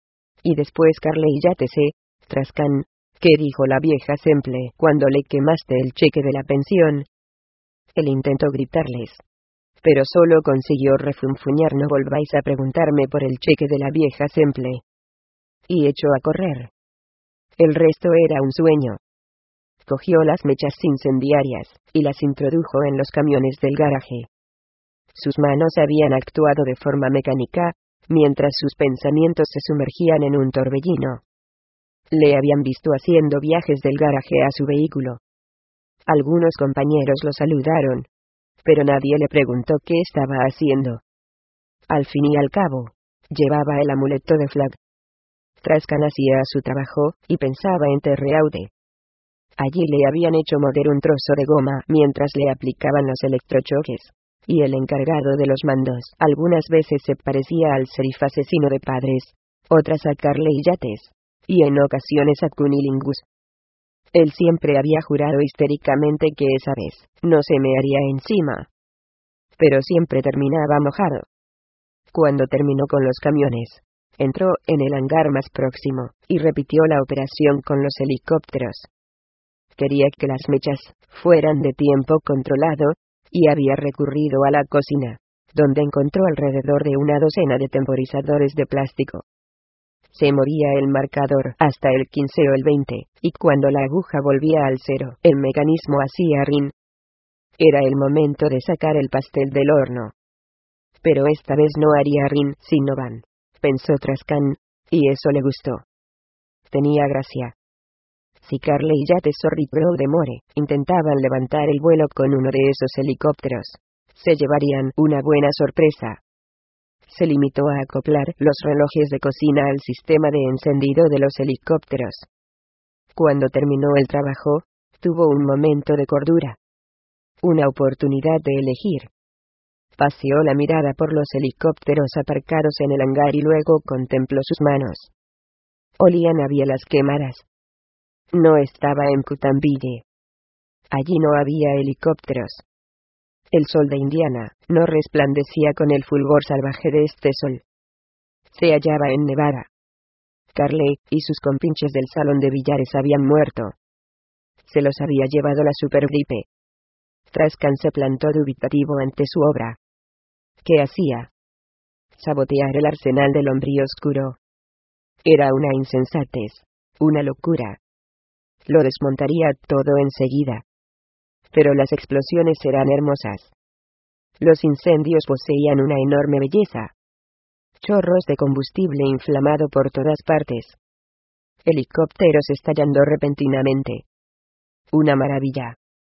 Y después Carley Yates, eh, Trascan, ¿qué dijo la vieja Semple cuando le quemaste el cheque de la pensión? Él intentó gritarles, pero solo consiguió refunfuñar: no volváis a preguntarme por el cheque de la vieja Semple. Y echó a correr. El resto era un sueño. Cogió las mechas incendiarias, y las introdujo en los camiones del garaje. Sus manos habían actuado de forma mecánica, mientras sus pensamientos se sumergían en un torbellino. Le habían visto haciendo viajes del garaje a su vehículo. Algunos compañeros lo saludaron, pero nadie le preguntó qué estaba haciendo. Al fin y al cabo, llevaba el amuleto de Flag. Trascan hacía su trabajo, y pensaba en Terreaude. Allí le habían hecho morder un trozo de goma mientras le aplicaban los electrochoques, y el encargado de los mandos algunas veces se parecía al sheriff asesino de padres, otras a Carley Yates, y en ocasiones a Cunilingus. Él siempre había jurado histéricamente que esa vez no se me haría encima. Pero siempre terminaba mojado. Cuando terminó con los camiones, entró en el hangar más próximo, y repitió la operación con los helicópteros. Quería que las mechas fueran de tiempo controlado, y había recurrido a la cocina, donde encontró alrededor de una docena de temporizadores de plástico. Se movía el marcador hasta el quince o el veinte, y cuando la aguja volvía al cero, el mecanismo hacía rin. Era el momento de sacar el pastel del horno. Pero esta vez no haría Rin sino Van, pensó Trascan, y eso le gustó. Tenía gracia. Si Carley y Yatesor y Proudemore intentaban levantar el vuelo con uno de esos helicópteros, se llevarían una buena sorpresa. Se limitó a acoplar los relojes de cocina al sistema de encendido de los helicópteros. Cuando terminó el trabajo, tuvo un momento de cordura. Una oportunidad de elegir. Paseó la mirada por los helicópteros aparcados en el hangar y luego contempló sus manos. Olían a bielas quemadas. No estaba en Cutambille. Allí no había helicópteros. El sol de Indiana no resplandecía con el fulgor salvaje de este sol. Se hallaba en Nevada. Carley y sus compinches del salón de billares habían muerto. Se los había llevado la supergripe. Trascan se plantó dubitativo ante su obra. ¿Qué hacía? Sabotear el arsenal del hombre oscuro. Era una insensatez, una locura. Lo desmontaría todo enseguida. Pero las explosiones eran hermosas. Los incendios poseían una enorme belleza. Chorros de combustible inflamado por todas partes. Helicópteros estallando repentinamente. Una maravilla.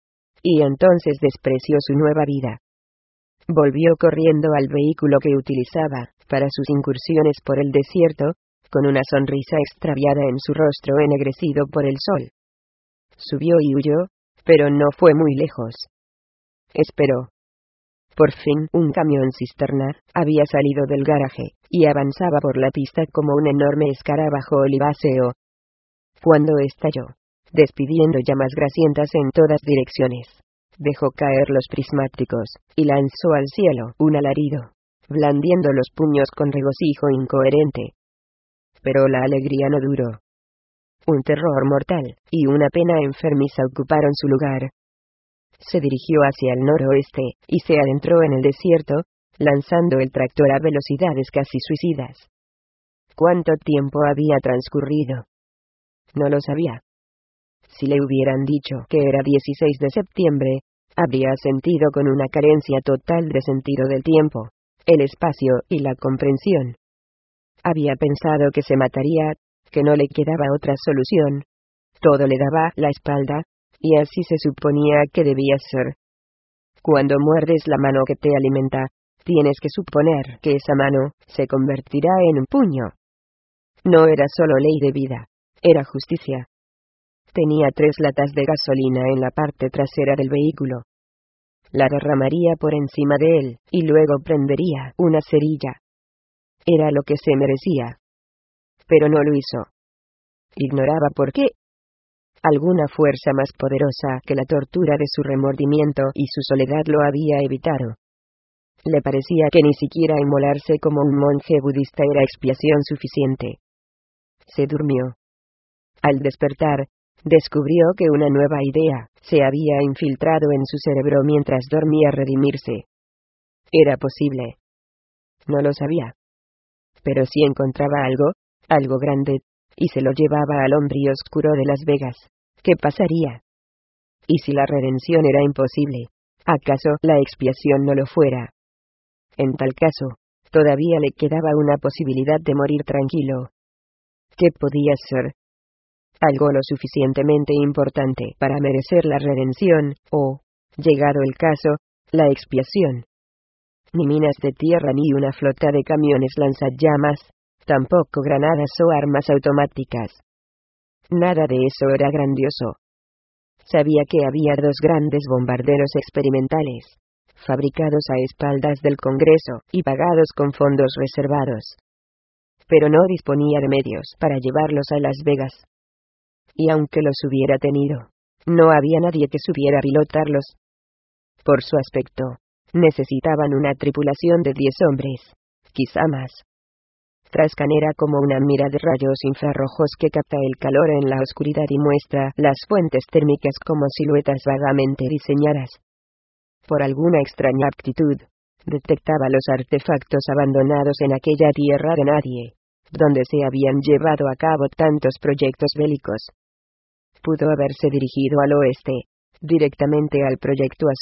Y entonces despreció su nueva vida. Volvió corriendo al vehículo que utilizaba para sus incursiones por el desierto, con una sonrisa extraviada en su rostro ennegrecido por el sol. Subió y huyó, pero no fue muy lejos. Esperó. Por fin, un camión cisterna había salido del garaje, y avanzaba por la pista como un enorme escarabajo oliváceo. Cuando estalló, despidiendo llamas grasientas en todas direcciones, dejó caer los prismáticos, y lanzó al cielo un alarido, blandiendo los puños con regocijo incoherente. Pero la alegría no duró. Un terror mortal y una pena enfermiza ocuparon su lugar. Se dirigió hacia el noroeste, y se adentró en el desierto, lanzando el tractor a velocidades casi suicidas. ¿Cuánto tiempo había transcurrido? No lo sabía. Si le hubieran dicho que era dieciséis de septiembre, habría sentido con una carencia total de sentido del tiempo, el espacio y la comprensión. Había pensado que se mataría, que no le quedaba otra solución. Todo le daba la espalda, y así se suponía que debía ser. Cuando muerdes la mano que te alimenta, tienes que suponer que esa mano se convertirá en un puño. No era solo ley de vida, era justicia. Tenía tres latas de gasolina en la parte trasera del vehículo. La derramaría por encima de él, y luego prendería una cerilla. Era lo que se merecía. Pero no lo hizo. Ignoraba por qué. Alguna fuerza más poderosa que la tortura de su remordimiento y su soledad lo había evitado. Le parecía que ni siquiera inmolarse como un monje budista era expiación suficiente. Se durmió. Al despertar, descubrió que una nueva idea se había infiltrado en su cerebro mientras dormía redimirse. Era posible. No lo sabía. Pero si encontraba algo, algo grande, y se lo llevaba al hombre oscuro de Las Vegas, ¿qué pasaría? ¿Y si la redención era imposible? ¿Acaso la expiación no lo fuera? En tal caso, todavía le quedaba una posibilidad de morir tranquilo. ¿Qué podía ser? Algo lo suficientemente importante para merecer la redención, o, llegado el caso, la expiación. Ni minas de tierra ni una flota de camiones lanzallamas, tampoco granadas o armas automáticas. Nada de eso era grandioso. Sabía que había dos grandes bombarderos experimentales, fabricados a espaldas del Congreso y pagados con fondos reservados. Pero no disponía de medios para llevarlos a Las Vegas. Y aunque los hubiera tenido, no había nadie que supiera pilotarlos. Por su aspecto, necesitaban una tripulación de diez hombres, quizá más. Trascan era como una mira de rayos infrarrojos que capta el calor en la oscuridad y muestra las fuentes térmicas como siluetas vagamente diseñadas. Por alguna extraña aptitud, detectaba los artefactos abandonados en aquella tierra de nadie, donde se habían llevado a cabo tantos proyectos bélicos. Pudo haberse dirigido al oeste, directamente al Proyecto Azul,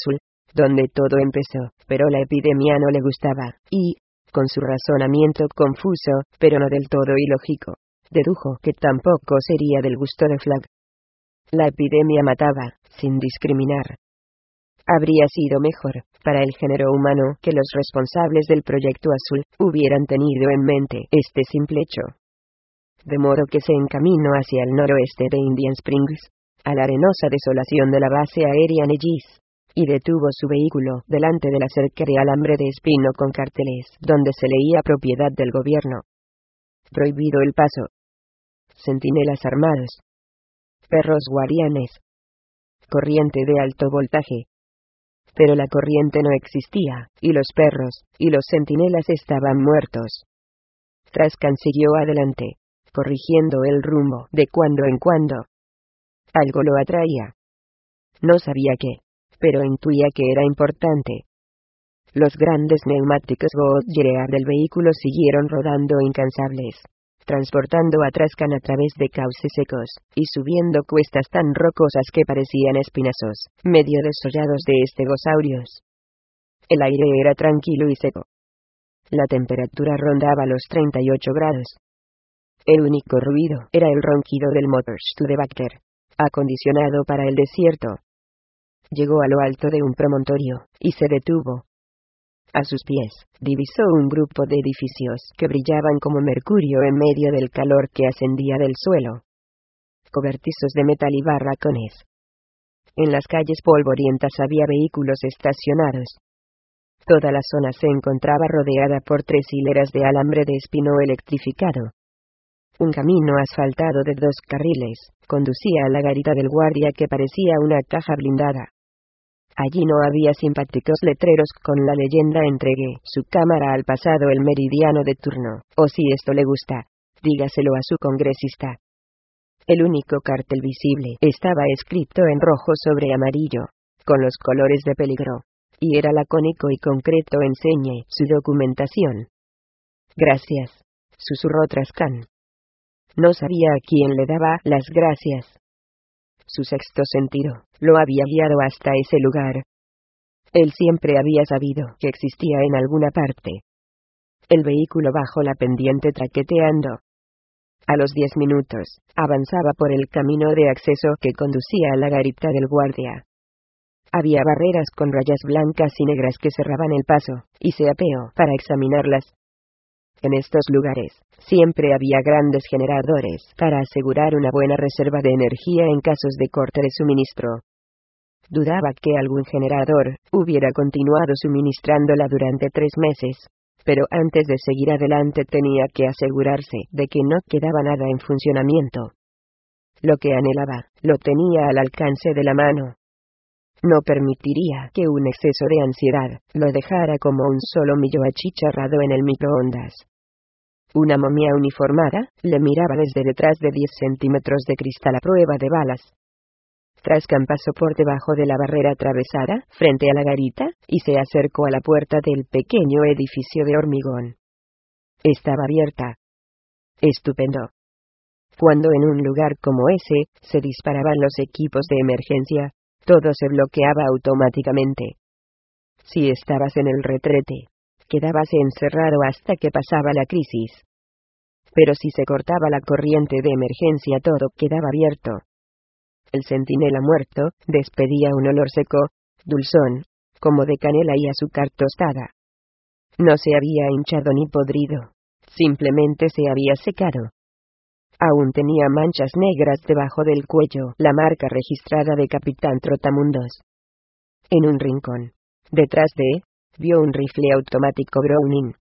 donde todo empezó, pero la epidemia no le gustaba, y, con su razonamiento confuso, pero no del todo ilógico, dedujo que tampoco sería del gusto de Flagg. La epidemia mataba, sin discriminar. Habría sido mejor, para el género humano, que los responsables del Proyecto Azul hubieran tenido en mente este simple hecho. De modo que se encaminó hacia el noroeste de Indian Springs, a la arenosa desolación de la base aérea Nellis, y detuvo su vehículo delante de la cerca de alambre de espino con carteles donde se leía propiedad del gobierno. Prohibido el paso. Centinelas armados. Perros guardianes. Corriente de alto voltaje. Pero la corriente no existía, y los perros, y los centinelas estaban muertos. Trascan siguió adelante, corrigiendo el rumbo de cuando en cuando. Algo lo atraía. No sabía qué, pero intuía que era importante. Los grandes neumáticos Goodyear del vehículo siguieron rodando incansables, transportando a Trascan a través de cauces secos, y subiendo cuestas tan rocosas que parecían espinazos, medio desollados de estegosaurios. El aire era tranquilo y seco. La temperatura rondaba los treinta y ocho grados. El único ruido era el ronquido del motor Studebaker, acondicionado para el desierto. Llegó a lo alto de un promontorio, y se detuvo. A sus pies, divisó un grupo de edificios que brillaban como mercurio en medio del calor que ascendía del suelo. Cobertizos de metal y barracones. En las calles polvorientas había vehículos estacionados. Toda la zona se encontraba rodeada por tres hileras de alambre de espino electrificado. Un camino asfaltado de dos carriles conducía a la garita del guardia que parecía una caja blindada. Allí no había simpáticos letreros con la leyenda entregue su cámara al pasado el meridiano de turno, o si esto le gusta, dígaselo a su congresista. El único cartel visible estaba escrito en rojo sobre amarillo, con los colores de peligro, y era lacónico y concreto enseñe su documentación. Gracias, susurró Trascan. No sabía a quién le daba las gracias. Su sexto sentido lo había guiado hasta ese lugar. Él siempre había sabido que existía en alguna parte. El vehículo bajó la pendiente traqueteando. A los diez minutos, avanzaba por el camino de acceso que conducía a la garita del guardia. Había barreras con rayas blancas y negras que cerraban el paso, y se apeó para examinarlas. En estos lugares, siempre había grandes generadores para asegurar una buena reserva de energía en casos de corte de suministro. Dudaba que algún generador hubiera continuado suministrándola durante tres meses, pero antes de seguir adelante tenía que asegurarse de que no quedaba nada en funcionamiento. Lo que anhelaba, lo tenía al alcance de la mano. No permitiría que un exceso de ansiedad lo dejara como un solo millo achicharrado en el microondas. Una momia uniformada le miraba desde detrás de diez centímetros de cristal a prueba de balas. Trascan pasó por debajo de la barrera atravesada, frente a la garita, y se acercó a la puerta del pequeño edificio de hormigón. Estaba abierta. Estupendo. Cuando en un lugar como ese, se disparaban los equipos de emergencia, todo se bloqueaba automáticamente. Si estabas en el retrete, quedabas encerrado hasta que pasaba la crisis. Pero si se cortaba la corriente de emergencia todo quedaba abierto. El centinela muerto despedía un olor seco, dulzón, como de canela y azúcar tostada. No se había hinchado ni podrido, simplemente se había secado. Aún tenía manchas negras debajo del cuello, la marca registrada de Capitán Trotamundos. En un rincón, detrás de, vio un rifle automático Browning.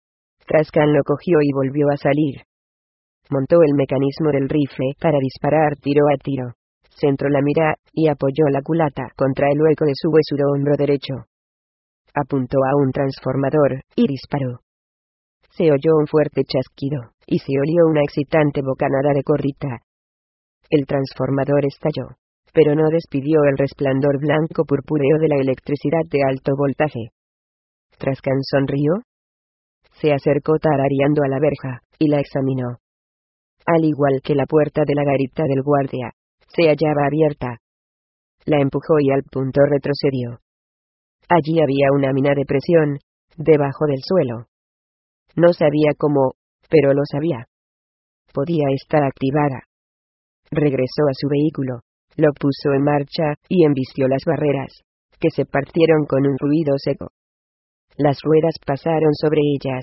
Trascan lo cogió y volvió a salir. Montó el mecanismo del rifle para disparar tiro a tiro. Centró la mira, y apoyó la culata contra el hueco de su huesudo hombro derecho. Apuntó a un transformador, y disparó. Se oyó un fuerte chasquido, y se olió una excitante bocanada de corrita. El transformador estalló, pero no despidió el resplandor blanco purpúreo de la electricidad de alto voltaje. Trascan sonrió. Se acercó tarareando a la verja, y la examinó. Al igual que la puerta de la garita del guardia, se hallaba abierta. La empujó y al punto retrocedió. Allí había una mina de presión, debajo del suelo. No sabía cómo, pero lo sabía. Podía estar activada. Regresó a su vehículo, lo puso en marcha, y embistió las barreras, que se partieron con un ruido seco. Las ruedas pasaron sobre ellas.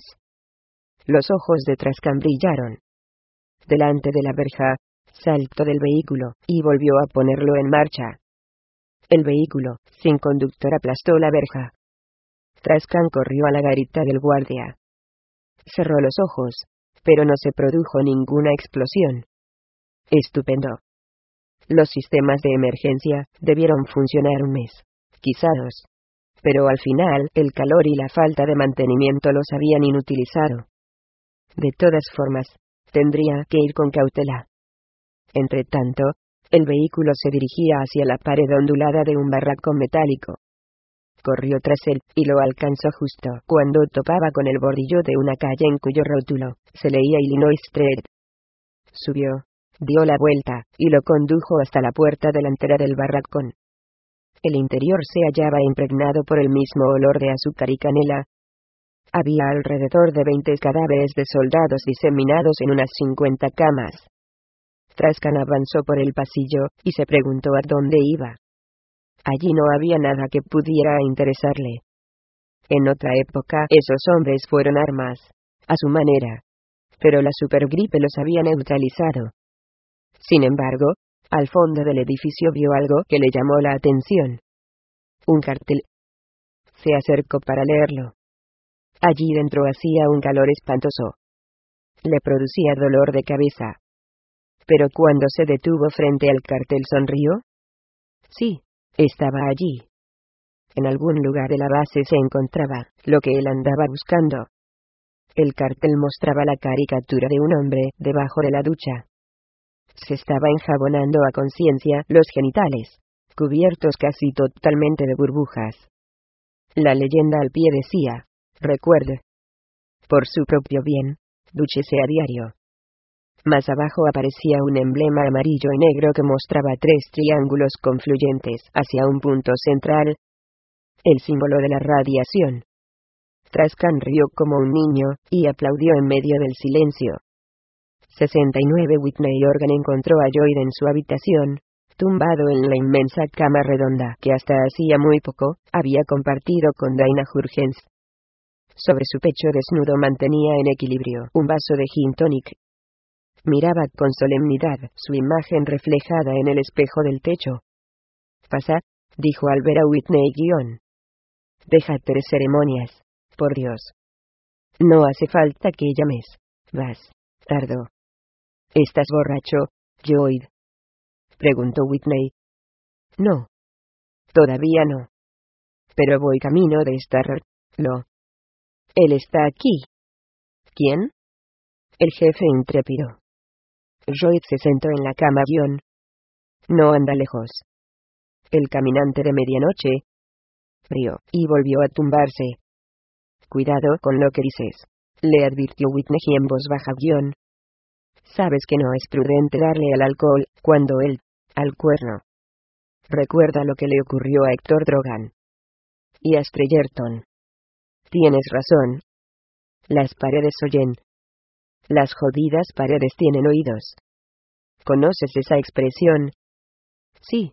Los ojos de Trascan brillaron. Delante de la verja, saltó del vehículo, y volvió a ponerlo en marcha. El vehículo, sin conductor, aplastó la verja. Trascan corrió a la garita del guardia. Cerró los ojos, pero no se produjo ninguna explosión. Estupendo. Los sistemas de emergencia debieron funcionar un mes, quizá dos. Pero al final, el calor y la falta de mantenimiento los habían inutilizado. De todas formas, tendría que ir con cautela. Entretanto, el vehículo se dirigía hacia la pared ondulada de un barracón metálico. Corrió tras él, y lo alcanzó justo cuando topaba con el bordillo de una calle en cuyo rótulo se leía Illinois Street. Subió, dio la vuelta, y lo condujo hasta la puerta delantera del barracón. El interior se hallaba impregnado por el mismo olor de azúcar y canela. Había alrededor de veinte cadáveres de soldados diseminados en unas cincuenta camas. Trascan avanzó por el pasillo, y se preguntó a dónde iba. Allí no había nada que pudiera interesarle. En otra época esos hombres fueron armas, a su manera. Pero la supergripe los había neutralizado. Sin embargo, al fondo del edificio vio algo que le llamó la atención. Un cartel. Se acercó para leerlo. Allí dentro hacía un calor espantoso. Le producía dolor de cabeza. Pero cuando se detuvo frente al cartel sonrió. Sí, estaba allí. En algún lugar de la base se encontraba lo que él andaba buscando. El cartel mostraba la caricatura de un hombre debajo de la ducha. Se estaba enjabonando a conciencia los genitales, cubiertos casi totalmente de burbujas. La leyenda al pie decía: recuerde, por su propio bien, dúchese a diario. Más abajo aparecía un emblema amarillo y negro que mostraba tres triángulos confluyentes hacia un punto central, el símbolo de la radiación. Trascan rió como un niño, y aplaudió en medio del silencio. sesenta y nueve Whitney Organ encontró a Lloyd en su habitación, tumbado en la inmensa cama redonda que hasta hacía muy poco había compartido con Dinah Hurgens. Sobre su pecho desnudo mantenía en equilibrio un vaso de gin tonic. Miraba con solemnidad su imagen reflejada en el espejo del techo. «Pasa», dijo al ver a Whitney guión. «Déjate de ceremonias, por Dios. No hace falta que llames. Vas, tardo». «¿Estás borracho, Lloyd?», preguntó Whitney. «No. Todavía no. Pero voy camino de estarlo». «Él está aquí». «¿Quién?». «El jefe intrépido». Lloyd se sentó en la cama guión. «No anda lejos». «El caminante de medianoche». Rió, y volvió a tumbarse. «Cuidado con lo que dices», le advirtió Whitney en voz baja guión. «Sabes que no es prudente darle al alcohol cuando él, al cuerno. Recuerda lo que le ocurrió a Héctor Drogan. Y a Strellerton. Tienes razón. Las paredes oyen. Las jodidas paredes tienen oídos. ¿Conoces esa expresión?». «Sí.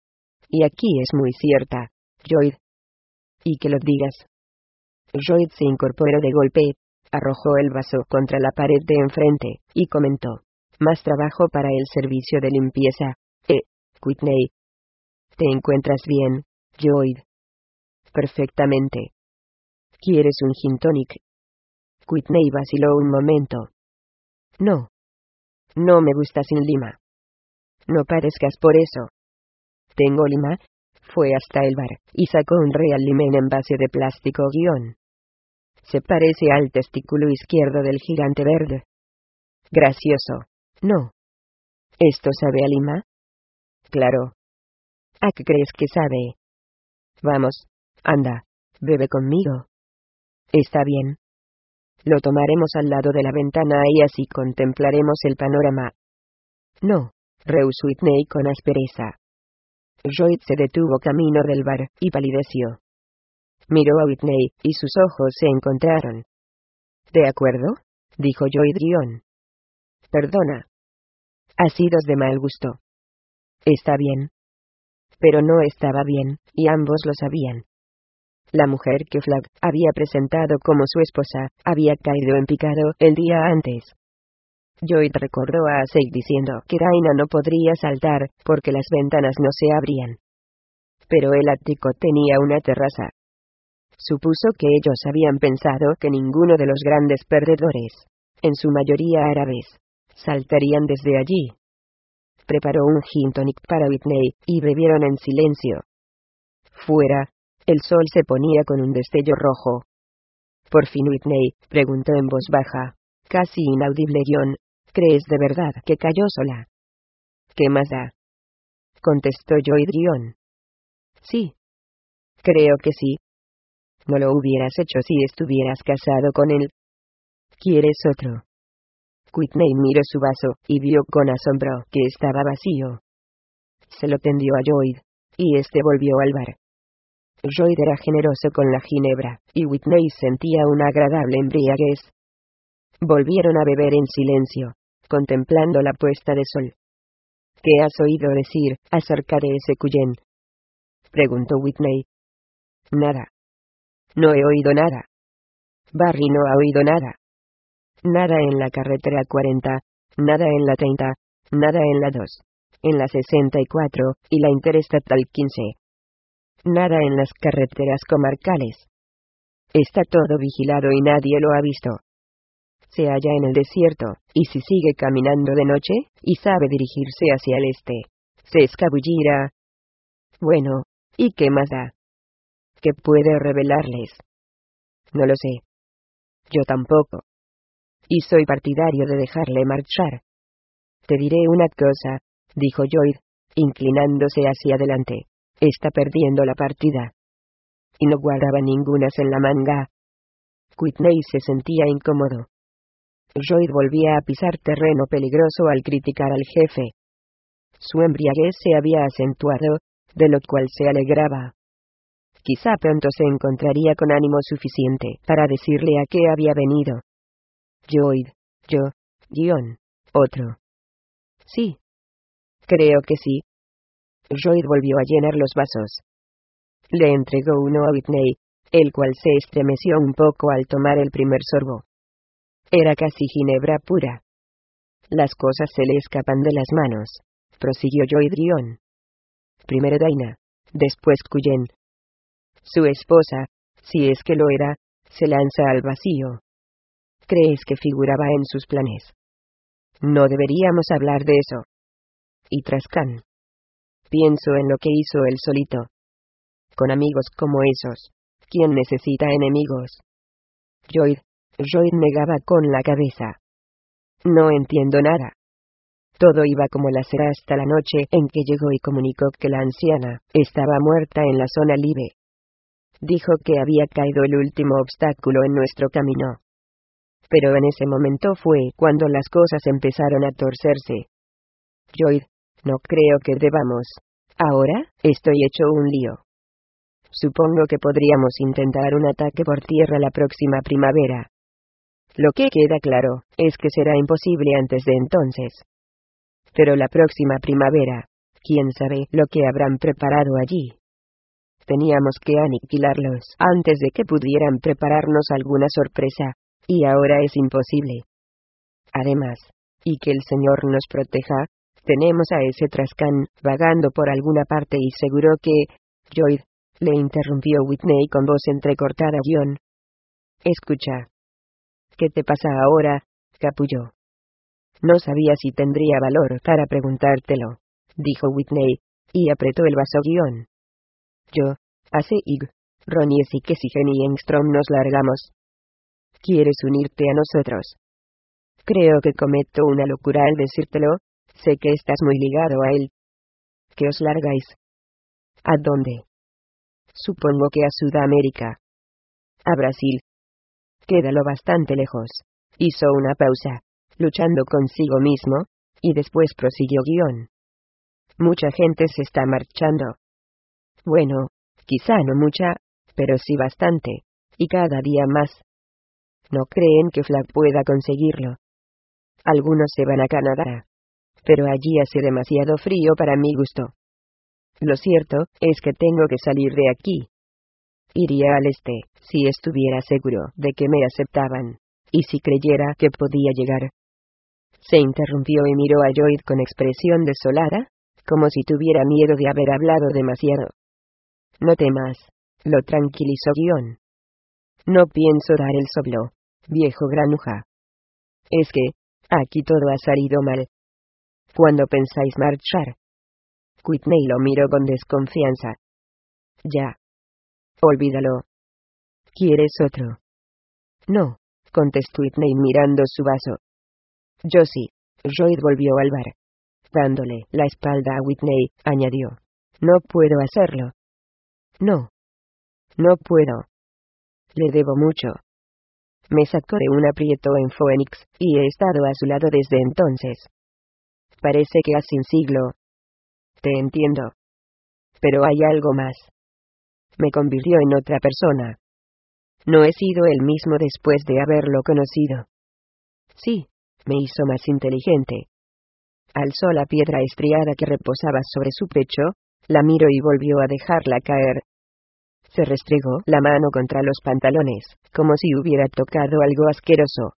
Y aquí es muy cierta, Lloyd». «¿Y que lo digas?». Lloyd se incorporó de golpe, arrojó el vaso contra la pared de enfrente, y comentó: «Más trabajo para el servicio de limpieza, eh, Whitney». «¿Te encuentras bien, Lloyd?». «Perfectamente». «¿Quieres un gin tonic?». Whitney vaciló un momento. «No. No me gusta sin lima». «No parezcas por eso». «Tengo lima». Fue hasta el bar, y sacó un Real Lime en envase de plástico guión. «Se parece al testículo izquierdo del gigante verde». «Gracioso. No». «¿Esto sabe a lima?». «Claro». «¿A qué crees que sabe?». «Vamos, anda, bebe conmigo». «Está bien. Lo tomaremos al lado de la ventana y así contemplaremos el panorama». «No», rehusó Whitney con aspereza. Lloyd se detuvo camino del bar, y palideció. Miró a Whitney, y sus ojos se encontraron. ¿De acuerdo?, dijo Joy Dion. Perdona. Has sido de mal gusto. Está bien. Pero no estaba bien, y ambos lo sabían. La mujer que Flagg había presentado como su esposa, había caído en picado el día antes. Joy recordó a Asek diciendo que Daina no podría saltar, porque las ventanas no se abrían. Pero el ático tenía una terraza. Supuso que ellos habían pensado que ninguno de los grandes perdedores, en su mayoría árabes, saltarían desde allí. Preparó un gin tonic para Whitney, y bebieron en silencio. Fuera, el sol se ponía con un destello rojo. Por fin Whitney preguntó en voz baja, casi inaudible: John, ¿crees de verdad que cayó sola? ¿Qué más da?, contestó Joy Dion. Sí. Creo que sí. No lo hubieras hecho si estuvieras casado con él. ¿Quieres otro? Whitney miró su vaso, y vio con asombro que estaba vacío. Se lo tendió a Joy, y este volvió al bar. Joy era generoso con la ginebra, y Whitney sentía una agradable embriaguez. Volvieron a beber en silencio, contemplando la puesta de sol. ¿Qué has oído decir acerca de ese Cullen?, preguntó Whitney. Nada. No he oído nada. Barry no ha oído nada. Nada en la carretera cuarenta, nada en la treinta, nada en la dos, en la sesenta y cuatro, y la interestatal quince. Nada en las carreteras comarcales. Está todo vigilado y nadie lo ha visto. Se halla en el desierto, y si sigue caminando de noche, y sabe dirigirse hacia el este, se escabullirá. Bueno, ¿y qué más da? ¿Qué puede revelarles? No lo sé. Yo tampoco. Y soy partidario de dejarle marchar. Te diré una cosa, dijo Joy, inclinándose hacia adelante. Está perdiendo la partida. Y no guardaba ningunas en la manga. Whitney se sentía incómodo. Joy volvía a pisar terreno peligroso al criticar al jefe. Su embriaguez se había acentuado, de lo cual se alegraba. Quizá pronto se encontraría con ánimo suficiente para decirle a qué había venido. Joy, yo, guión, otro. Sí. Creo que sí. Joy volvió a llenar los vasos. Le entregó uno a Whitney, el cual se estremeció un poco al tomar el primer sorbo. Era casi ginebra pura. Las cosas se le escapan de las manos, prosiguió Joy Dion. Primero Daina, después Cullen. Su esposa, si es que lo era, se lanza al vacío. ¿Crees que figuraba en sus planes? No deberíamos hablar de eso. Y Trascan. Pienso en lo que hizo él solito. Con amigos como esos, ¿quién necesita enemigos? Joy, Joy negaba con la cabeza. No entiendo nada. Todo iba como la cera hasta la noche en que llegó y comunicó que la anciana estaba muerta en la zona libre. Dijo que había caído el último obstáculo en nuestro camino. Pero en ese momento fue cuando las cosas empezaron a torcerse. Joy, no creo que debamos. Ahora, estoy hecho un lío. Supongo que podríamos intentar un ataque por tierra la próxima primavera. Lo que queda claro, es que será imposible antes de entonces. Pero la próxima primavera, quién sabe lo que habrán preparado allí. Teníamos que aniquilarlos antes de que pudieran prepararnos alguna sorpresa, y ahora es imposible. Además, y que el Señor nos proteja, tenemos a ese Trascan vagando por alguna parte y seguro que... Joy, le interrumpió Whitney con voz entrecortada. John. Escucha. ¿Qué te pasa ahora, capullo? No sabía si tendría valor para preguntártelo, dijo Whitney, y apretó el vaso. Guión. Yo, hace Ig, Ronnie y Kessigen y Engstrom nos largamos. ¿Quieres unirte a nosotros? Creo que cometo una locura al decírtelo, sé que estás muy ligado a él. ¿Qué os largáis? ¿A dónde? Supongo que a Sudamérica. A Brasil. Quédalo bastante lejos. Hizo una pausa, luchando consigo mismo, y después prosiguió. Guión. Mucha gente se está marchando. Bueno, quizá no mucha, pero sí bastante, y cada día más. No creen que Flag pueda conseguirlo. Algunos se van a Canadá, pero allí hace demasiado frío para mi gusto. Lo cierto es que tengo que salir de aquí. Iría al este, si estuviera seguro de que me aceptaban, y si creyera que podía llegar. Se interrumpió y miró a Lloyd con expresión desolada, como si tuviera miedo de haber hablado demasiado. No temas, lo tranquilizó Guion. No pienso dar el soplo, viejo granuja. Es que, aquí todo ha salido mal. ¿Cuándo pensáis marchar? Whitney lo miró con desconfianza. Ya. Olvídalo. ¿Quieres otro? No, contestó Whitney mirando su vaso. Yo sí. Lloyd volvió al bar. Dándole la espalda a Whitney, añadió. No puedo hacerlo. No. No puedo. Le debo mucho. Me sacó de un aprieto en Phoenix, y he estado a su lado desde entonces. Parece que hace un siglo. Te entiendo. Pero hay algo más. Me convirtió en otra persona. No he sido el mismo después de haberlo conocido. Sí, me hizo más inteligente. Alzó la piedra estriada que reposaba sobre su pecho, la miró y volvió a dejarla caer. Se restregó la mano contra los pantalones, como si hubiera tocado algo asqueroso.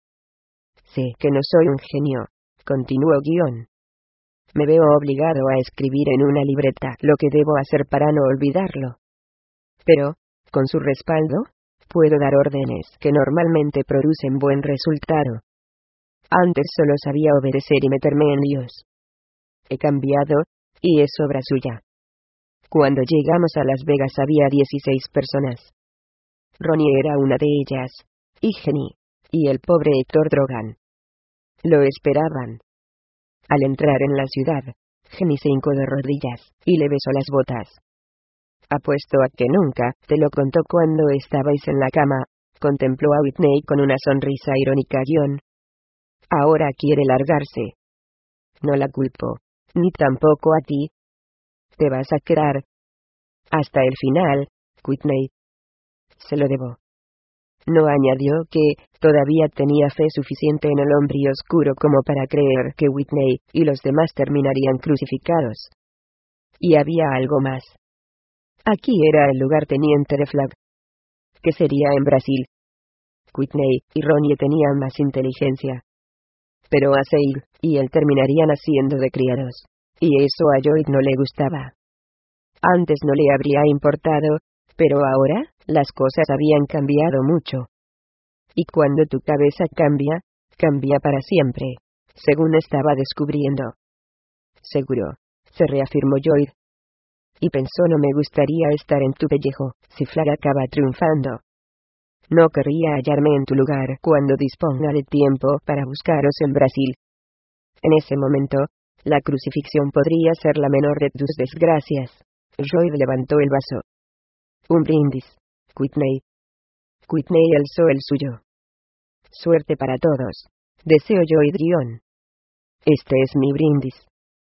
Sé que no soy un genio, continuó Guion. Me veo obligado a escribir en una libreta lo que debo hacer para no olvidarlo. Pero, con su respaldo, puedo dar órdenes que normalmente producen buen resultado. Antes solo sabía obedecer y meterme en líos. He cambiado, y es obra suya. Cuando llegamos a Las Vegas había dieciséis personas. Ronnie era una de ellas, y Jenny, y el pobre Héctor Drogan. Lo esperaban. Al entrar en la ciudad, Jenny se hincó de rodillas, y le besó las botas. Apuesto a que nunca te lo contó cuando estabais en la cama, contempló a Whitney con una sonrisa irónica. Guión. Ahora quiere largarse. No la culpo, ni tampoco a ti. Te vas a quedar hasta el final, Whitney. Se lo debo. No añadió que todavía tenía fe suficiente en el hombre oscuro como para creer que Whitney y los demás terminarían crucificados. Y había algo más. Aquí era el lugarteniente de Flag. ¿Qué sería en Brasil? Whitney y Ronnie tenían más inteligencia. Pero a Seig y él terminarían haciendo de criados. Y eso a Lloyd no le gustaba. Antes no le habría importado, pero ahora, las cosas habían cambiado mucho. Y cuando tu cabeza cambia, cambia para siempre, según estaba descubriendo. Seguro, se reafirmó Lloyd. Y pensó: no me gustaría estar en tu pellejo, si Flag acaba triunfando. No querría hallarme en tu lugar cuando disponga de tiempo para buscaros en Brasil. En ese momento, la crucifixión podría ser la menor de tus desgracias. Lloyd levantó el vaso. Un brindis, Whitney. Whitney alzó el suyo. Suerte para todos, deseó Lloyd Guion. Este es mi brindis.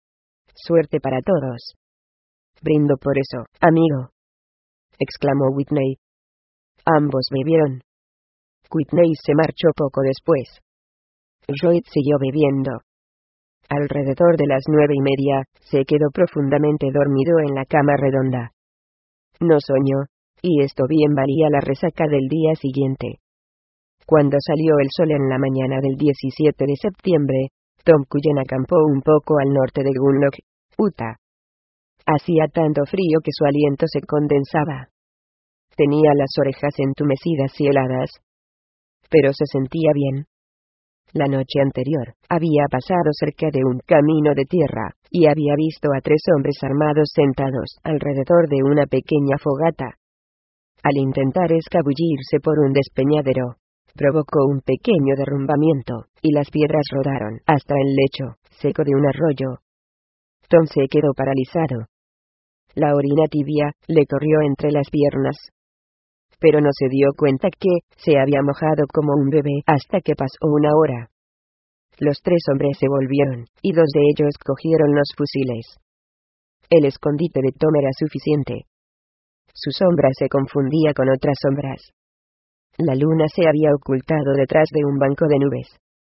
Suerte para todos. Brindo por eso, amigo, exclamó Whitney. Ambos bebieron. Whitney se marchó poco después. Lloyd siguió bebiendo. Alrededor de las nueve y media, se quedó profundamente dormido en la cama redonda. No soñó, y esto bien valía la resaca del día siguiente. Cuando salió el sol en la mañana del diecisiete de septiembre, Tom Cullen acampó un poco al norte de Gunlock, Utah. Hacía tanto frío que su aliento se condensaba. Tenía las orejas entumecidas y heladas. Pero se sentía bien. La noche anterior, había pasado cerca de un camino de tierra, y había visto a tres hombres armados sentados alrededor de una pequeña fogata. Al intentar escabullirse por un despeñadero, provocó un pequeño derrumbamiento, y las piedras rodaron hasta el lecho seco de un arroyo. Tom se quedó paralizado. La orina tibia le corrió entre las piernas. Pero no se dio cuenta que se había mojado como un bebé hasta que pasó una hora. Los tres hombres se volvieron, y dos de ellos cogieron los fusiles. El escondite de Tom era suficiente. Su sombra se confundía con otras sombras. La luna se había ocultado detrás de un banco de nubes.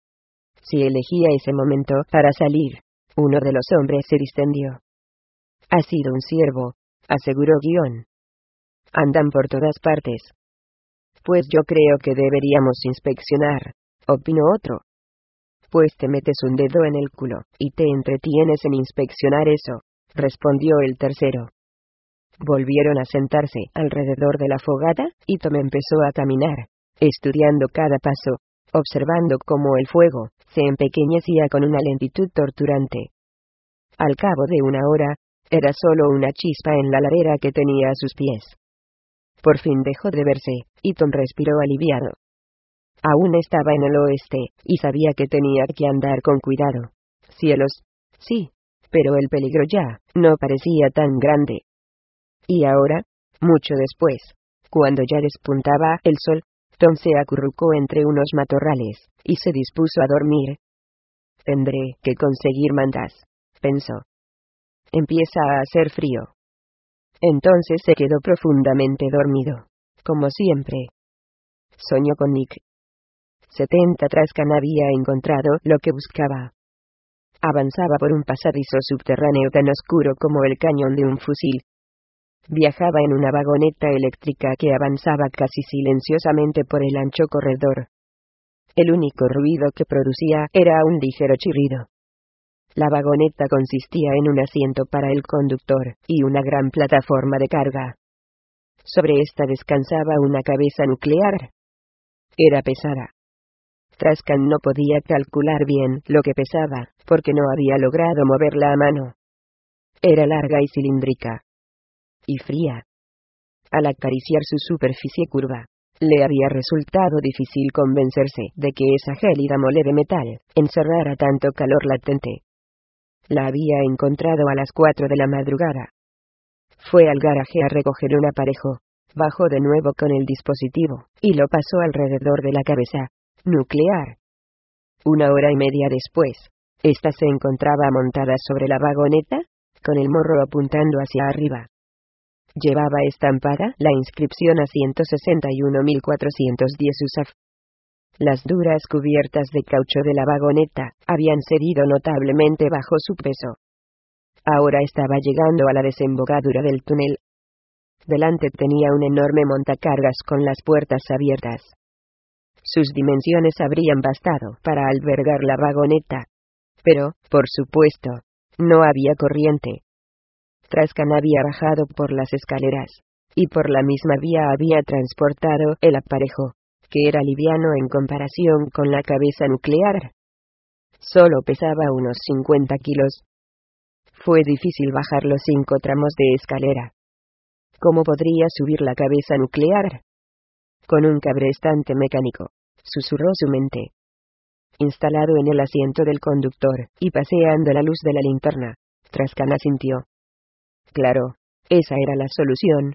Si elegía ese momento para salir, uno de los hombres se distendió. Ha sido un ciervo, aseguró Guión. Andan por todas partes. Pues yo creo que deberíamos inspeccionar, opinó otro. Pues te metes un dedo en el culo, y te entretienes en inspeccionar eso, respondió el tercero. Volvieron a sentarse alrededor de la fogata, y Tom empezó a caminar, estudiando cada paso, observando cómo el fuego se empequeñecía con una lentitud torturante. Al cabo de una hora, era solo una chispa en la ladera que tenía a sus pies. Por fin dejó de verse, y Tom respiró aliviado. Aún estaba en el oeste, y sabía que tenía que andar con cuidado. Cielos, sí, pero el peligro ya no parecía tan grande. Y ahora, mucho después, cuando ya despuntaba el sol, Tom se acurrucó entre unos matorrales, y se dispuso a dormir. Tendré que conseguir mantas, pensó. Empieza a hacer frío. Entonces se quedó profundamente dormido, como siempre. Soñó con Nick. setenta Trascan había encontrado lo que buscaba. Avanzaba por un pasadizo subterráneo tan oscuro como el cañón de un fusil. Viajaba en una vagoneta eléctrica que avanzaba casi silenciosamente por el ancho corredor. El único ruido que producía era un ligero chirrido. La vagoneta consistía en un asiento para el conductor, y una gran plataforma de carga. Sobre esta descansaba una cabeza nuclear. Era pesada. Trascan no podía calcular bien lo que pesaba, porque no había logrado moverla a mano. Era larga y cilíndrica. Y fría. Al acariciar su superficie curva, le había resultado difícil convencerse de que esa gélida mole de metal encerrara tanto calor latente. La había encontrado a las cuatro de la madrugada. Fue al garaje a recoger un aparejo, bajó de nuevo con el dispositivo, y lo pasó alrededor de la cabeza nuclear. Una hora y media después, ésta se encontraba montada sobre la vagoneta, con el morro apuntando hacia arriba. Llevaba estampada la inscripción a ciento sesenta y uno mil cuatrocientos diez U S A F. Las duras cubiertas de caucho de la vagoneta habían cedido notablemente bajo su peso. Ahora estaba llegando a la desembocadura del túnel. Delante tenía un enorme montacargas con las puertas abiertas. Sus dimensiones habrían bastado para albergar la vagoneta. Pero, por supuesto, no había corriente. Trascan había bajado por las escaleras, y por la misma vía había transportado el aparejo, que era liviano en comparación con la cabeza nuclear. Solo pesaba unos cincuenta kilos. Fue difícil bajar los cinco tramos de escalera. ¿Cómo podría subir la cabeza nuclear? Con un cabrestante mecánico, susurró su mente. Instalado en el asiento del conductor, y paseando la luz de la linterna, Trascan asintió. Claro, esa era la solución.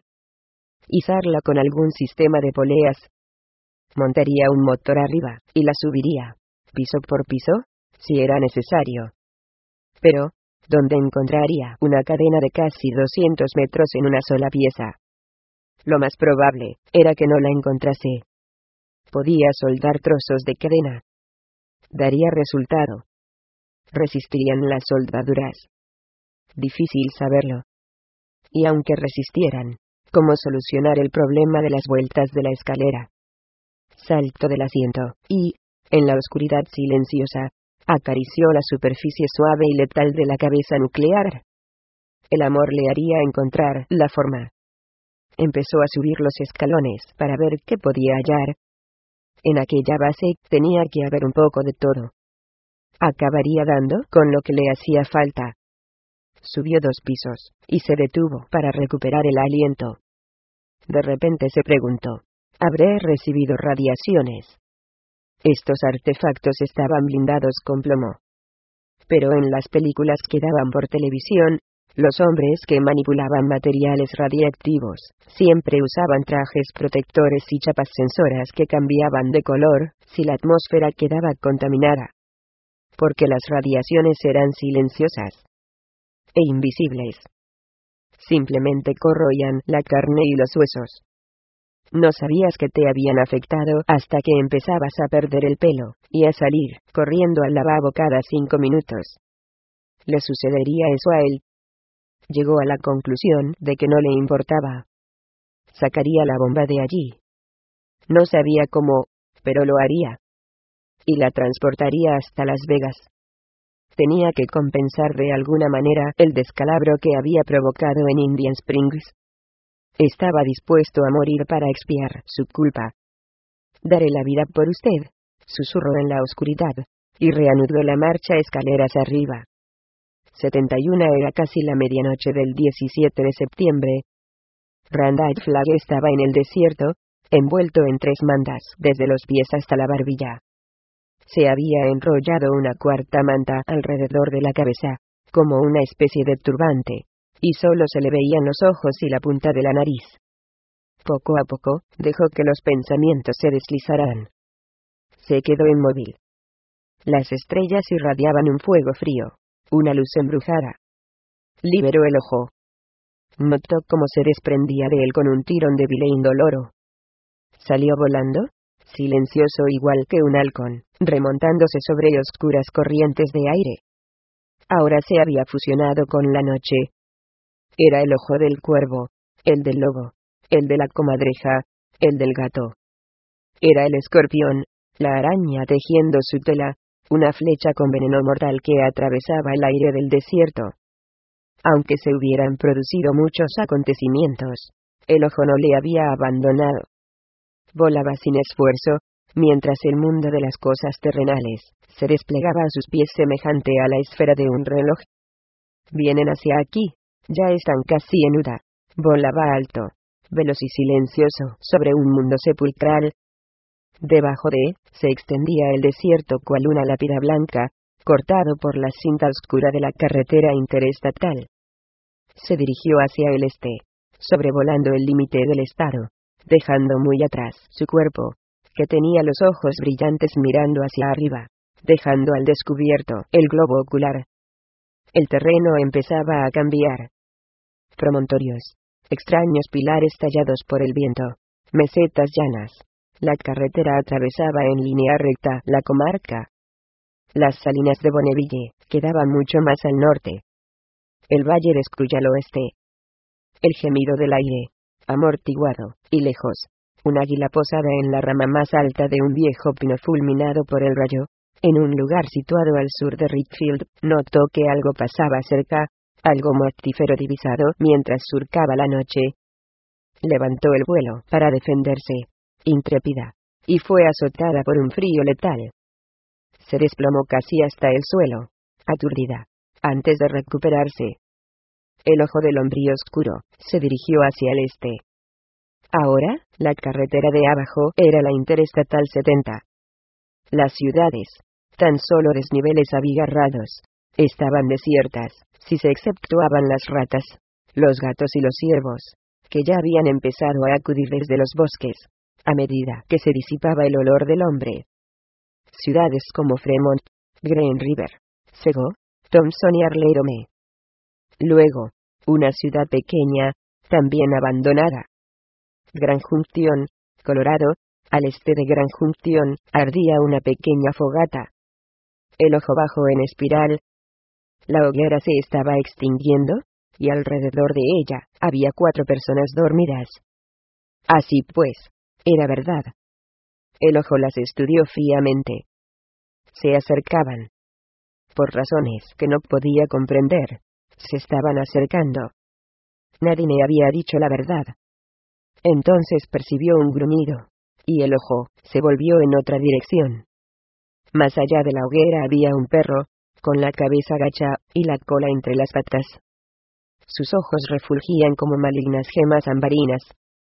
Izarla con algún sistema de poleas. Montaría un motor arriba, y la subiría, piso por piso, si era necesario. Pero, ¿dónde encontraría una cadena de casi doscientos metros en una sola pieza? Lo más probable era que no la encontrase. Podía soldar trozos de cadena. Daría resultado. ¿Resistirían las soldaduras? Difícil saberlo. Y aunque resistieran, ¿cómo solucionar el problema de las vueltas de la escalera? Saltó del asiento, y, en la oscuridad silenciosa, acarició la superficie suave y letal de la cabeza nuclear. El amor le haría encontrar la forma. Empezó a subir los escalones para ver qué podía hallar. En aquella base tenía que haber un poco de todo. Acabaría dando con lo que le hacía falta. Subió dos pisos, y se detuvo para recuperar el aliento. De repente se preguntó, ¿habré recibido radiaciones? Estos artefactos estaban blindados con plomo. Pero en las películas que daban por televisión, los hombres que manipulaban materiales radiactivos siempre usaban trajes protectores y chapas sensoras que cambiaban de color si la atmósfera quedaba contaminada. Porque las radiaciones eran silenciosas e invisibles. simplemente corroían la carne y los huesos. No sabías que te habían afectado hasta que empezabas a perder el pelo, y a salir, corriendo al lavabo cada cinco minutos. ¿Le sucedería eso a él? Llegó a la conclusión de que no le importaba. Sacaría la bomba de allí. No sabía cómo, pero lo haría. Y la transportaría hasta Las Vegas. Tenía que compensar de alguna manera el descalabro que había provocado en Indian Springs. Estaba dispuesto a morir para expiar su culpa. Daré la vida por usted, susurró en la oscuridad, y reanudó la marcha escaleras arriba. setenta y uno era casi la medianoche del diecisiete de septiembre. Randall Flagg estaba en el desierto, envuelto en tres mantas desde los pies hasta la barbilla. Se había enrollado una cuarta manta alrededor de la cabeza, como una especie de turbante, y solo se le veían los ojos y la punta de la nariz. Poco a poco, dejó que los pensamientos se deslizaran. Se quedó inmóvil. Las estrellas irradiaban un fuego frío, una luz embrujada. Liberó el ojo. Notó cómo se desprendía de él con un tirón débil e indoloro. Salió volando, silencioso igual que un halcón, remontándose sobre oscuras corrientes de aire. Ahora se había fusionado con la noche. Era el ojo del cuervo, el del lobo, el de la comadreja, el del gato. Era el escorpión, la araña tejiendo su tela, una flecha con veneno mortal que atravesaba el aire del desierto. Aunque se hubieran producido muchos acontecimientos, el ojo no le había abandonado. Volaba sin esfuerzo, mientras el mundo de las cosas terrenales se desplegaba a sus pies semejante a la esfera de un reloj. Vienen hacia aquí, ya están casi en Uda. Volaba alto, veloz y silencioso, sobre un mundo sepulcral. Debajo de, se extendía el desierto cual una lápida blanca, cortado por la cinta oscura de la carretera interestatal. Se dirigió hacia el este, sobrevolando el límite del estado, dejando muy atrás su cuerpo, que tenía los ojos brillantes mirando hacia arriba, dejando al descubierto el globo ocular. El terreno empezaba a cambiar. Promontorios, extraños pilares tallados por el viento, mesetas llanas. La carretera atravesaba en línea recta la comarca. Las salinas de Bonneville quedaban mucho más al norte. El valle de Scrooge al oeste. El gemido del aire, amortiguado, y lejos, un águila posada en la rama más alta de un viejo pino fulminado por el rayo, en un lugar situado al sur de Richfield, notó que algo pasaba cerca, algo mortífero divisado mientras surcaba la noche. Levantó el vuelo para defenderse, intrépida, y fue azotada por un frío letal. Se desplomó casi hasta el suelo, aturdida, antes de recuperarse. El ojo del hombre oscuro se dirigió hacia el este. Ahora, la carretera de abajo era la Interestatal setenta. Las ciudades, tan solo desniveles abigarrados, estaban desiertas, si se exceptuaban las ratas, los gatos y los ciervos, que ya habían empezado a acudir desde los bosques, a medida que se disipaba el olor del hombre. Ciudades como Fremont, Green River, Sego, Thompson y Arlerome. Luego, una ciudad pequeña, también abandonada. Grand Junction, Colorado, al este de Grand Junction, ardía una pequeña fogata. El ojo bajo en espiral. La hoguera se estaba extinguiendo, y alrededor de ella, había cuatro personas dormidas. Así pues, era verdad. El ojo las estudió fríamente. Se acercaban. Por razones que no podía comprender, se estaban acercando. Nadie le había dicho la verdad. Entonces percibió un gruñido, y el ojo se volvió en otra dirección. Más allá de la hoguera había un perro, con la cabeza agacha y la cola entre las patas. Sus ojos refulgían como malignas gemas ambarinas.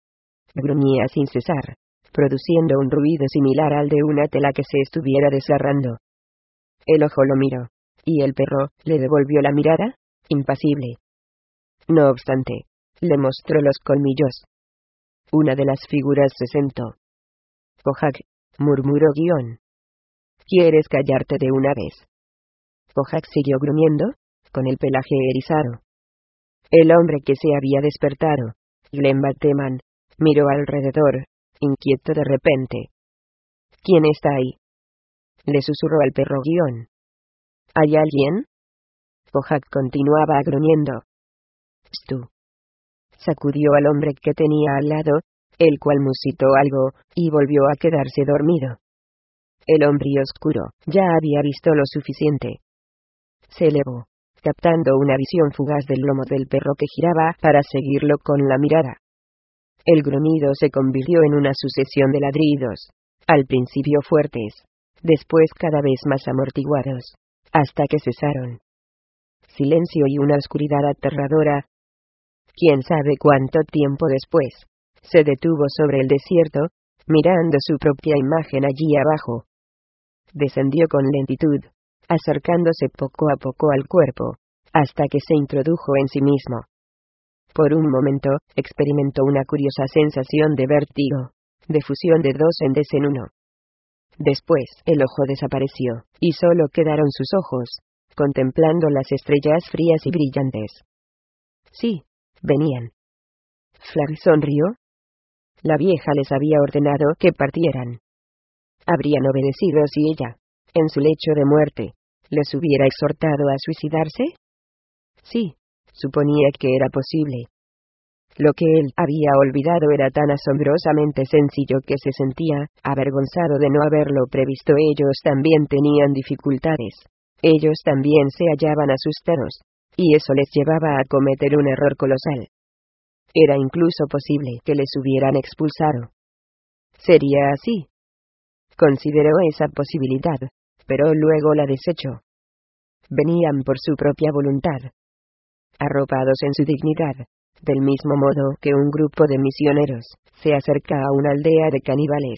Gruñía sin cesar, produciendo un ruido similar al de una tela que se estuviera desgarrando. El ojo lo miró, y el perro le devolvió la mirada, impasible. No obstante, le mostró los colmillos. Una de las figuras se sentó. Kojak, murmuró Guión. ¿Quieres callarte de una vez? Kojak siguió gruñendo, con el pelaje erizado. El hombre que se había despertado, Glenn Bateman, miró alrededor, inquieto de repente. ¿Quién está ahí? Le susurró al perro guión. ¿Hay alguien? Kojak continuaba gruñendo. Stu. Sacudió al hombre que tenía al lado, el cual musitó algo, y volvió a quedarse dormido. El hombre oscuro ya había visto lo suficiente. Se elevó, captando una visión fugaz del lomo del perro que giraba para seguirlo con la mirada. El gruñido se convirtió en una sucesión de ladridos, al principio fuertes, después cada vez más amortiguados, hasta que cesaron. Silencio y una oscuridad aterradora. Quién sabe cuánto tiempo después, se detuvo sobre el desierto, mirando su propia imagen allí abajo. Descendió con lentitud, acercándose poco a poco al cuerpo, hasta que se introdujo en sí mismo. Por un momento, experimentó una curiosa sensación de vértigo, de fusión de dos endes en uno. Después, el ojo desapareció, y solo quedaron sus ojos, contemplando las estrellas frías y brillantes. Sí, venían. Flag sonrió. La vieja les había ordenado que partieran. Habrían obedecido si ella, en su lecho de muerte, les hubiera exhortado a suicidarse. Sí, suponía que era posible. Lo que él había olvidado era tan asombrosamente sencillo que se sentía avergonzado de no haberlo previsto. Ellos también tenían dificultades. Ellos también se hallaban asustados, y eso les llevaba a cometer un error colosal. Era incluso posible que les hubieran expulsado. Sería así. Consideró esa posibilidad, pero luego la desechó. Venían por su propia voluntad, arropados en su dignidad, del mismo modo que un grupo de misioneros se acerca a una aldea de caníbales.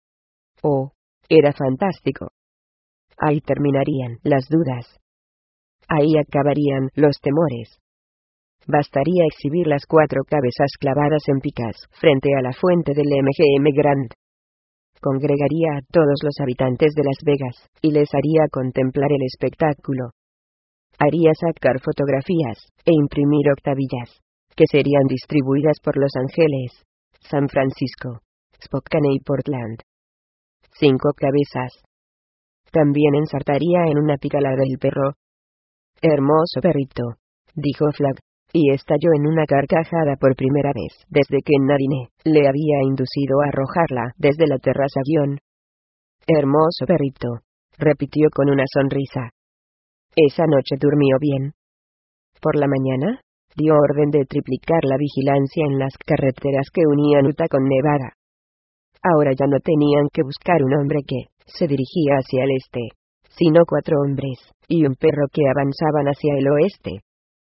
Oh, era fantástico. Ahí terminarían las dudas. Ahí acabarían los temores. Bastaría exhibir las cuatro cabezas clavadas en picas frente a la fuente del M G M Grand. Congregaría a todos los habitantes de Las Vegas, y les haría contemplar el espectáculo. Haría sacar fotografías, e imprimir octavillas, que serían distribuidas por Los Ángeles, San Francisco, Spokane y Portland. Cinco cabezas. También ensartaría en una pica la del perro. Hermoso perrito, dijo Flag, y estalló en una carcajada por primera vez desde que Nadine le había inducido a arrojarla desde la terraza guión. Hermoso perrito, repitió con una sonrisa. Esa noche durmió bien. Por la mañana, dio orden de triplicar la vigilancia en las carreteras que unían Utah con Nevada. Ahora ya no tenían que buscar un hombre que se dirigía hacia el este, sino cuatro hombres y un perro que avanzaban hacia el oeste.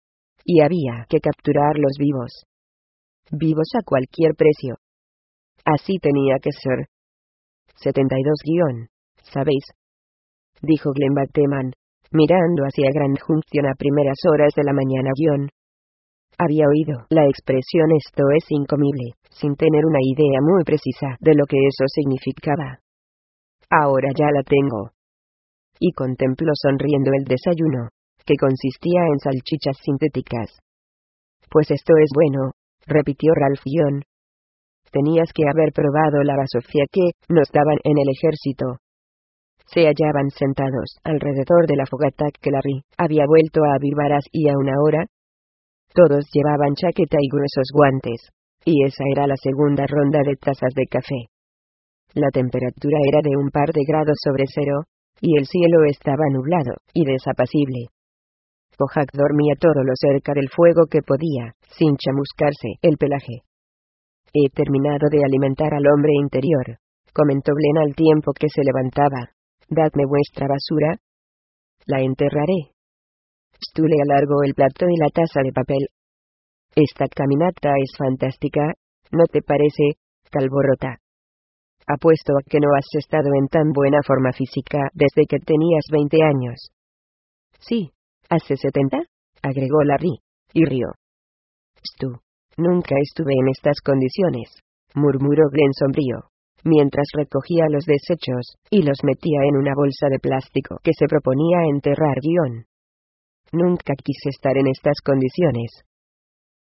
Y había que capturarlos vivos. Vivos a cualquier precio. Así tenía que ser. setenta y dos guión, ¿sabéis? Dijo Glenn Bateman, mirando hacia Grand Junction a primeras horas de la mañana guión. Había oído la expresión esto es incomible, sin tener una idea muy precisa de lo que eso significaba. Ahora ya la tengo. Y contempló sonriendo el desayuno, que consistía en salchichas sintéticas. Pues esto es bueno, repitió Ralph Guión. Tenías que haber probado la basofia que nos daban en el ejército. Se hallaban sentados alrededor de la fogata que Larry había vuelto a avivar y a una hora. Todos llevaban chaqueta y gruesos guantes, y esa era la segunda ronda de tazas de café. La temperatura era de un par de grados sobre cero, y el cielo estaba nublado y desapacible. Kojak dormía todo lo cerca del fuego que podía, sin chamuscarse el pelaje. He terminado de alimentar al hombre interior, comentó Glenn al tiempo que se levantaba. Dadme vuestra basura. La enterraré. Stu le alargó el plato y la taza de papel. Esta caminata es fantástica, ¿no te parece, Calborota? Apuesto a que no has estado en tan buena forma física desde que tenías veinte años. Sí, hace setenta, agregó Larry, y rió. Stu, nunca estuve en estas condiciones, murmuró Glenn sombrío, mientras recogía los desechos y los metía en una bolsa de plástico que se proponía enterrar guión. Nunca quise estar en estas condiciones.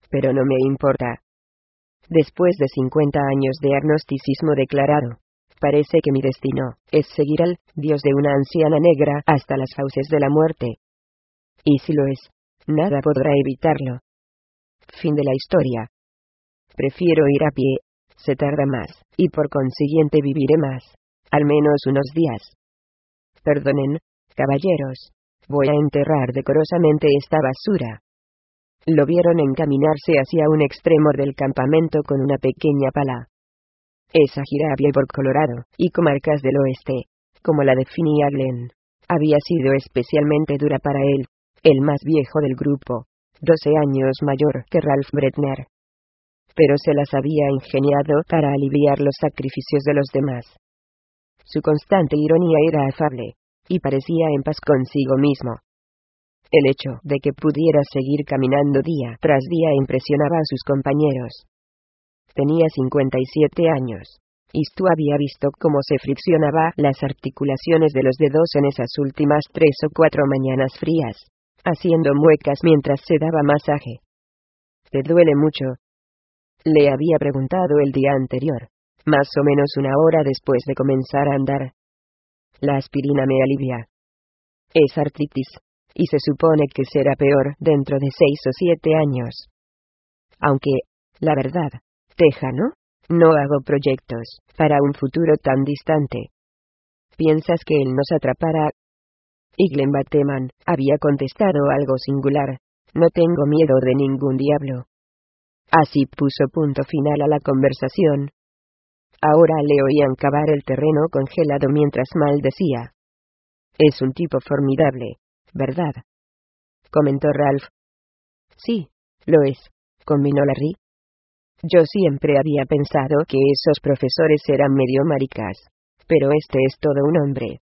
pero no me importa. Después de cincuenta años de agnosticismo declarado, parece que mi destino es seguir al Dios de una anciana negra hasta las fauces de la muerte. Y si lo es, nada podrá evitarlo. Fin de la historia. Prefiero ir a pie, se tarda más, y por consiguiente viviré más, al menos unos días. Perdonen, caballeros, voy a enterrar decorosamente esta basura. Lo vieron encaminarse hacia un extremo del campamento con una pequeña pala. Esa Girabia por Colorado, y comarcas del oeste, como la definía Glenn, había sido especialmente dura para él, el más viejo del grupo, doce años mayor que Ralph Bretner. Pero se las había ingeniado para aliviar los sacrificios de los demás. Su constante ironía era afable, y parecía en paz consigo mismo. El hecho de que pudiera seguir caminando día tras día impresionaba a sus compañeros. Tenía cincuenta y siete años, y Stu había visto cómo se friccionaba las articulaciones de los dedos en esas últimas tres o cuatro mañanas frías, haciendo muecas mientras se daba masaje. ¿Te duele mucho?, le había preguntado el día anterior, más o menos una hora después de comenzar a andar. La aspirina me alivia. Es artritis, y se supone que será peor dentro de seis o siete años. Aunque, la verdad, tejano, no hago proyectos para un futuro tan distante. ¿Piensas que él nos atrapará? Y Glenn Bateman había contestado algo singular: no tengo miedo de ningún diablo. Así puso punto final a la conversación. Ahora le oían cavar el terreno congelado mientras maldecía. Es un tipo formidable, ¿verdad?, comentó Ralph. Sí, lo es, combinó Larry. Yo siempre había pensado que esos profesores eran medio maricas, pero este es todo un hombre.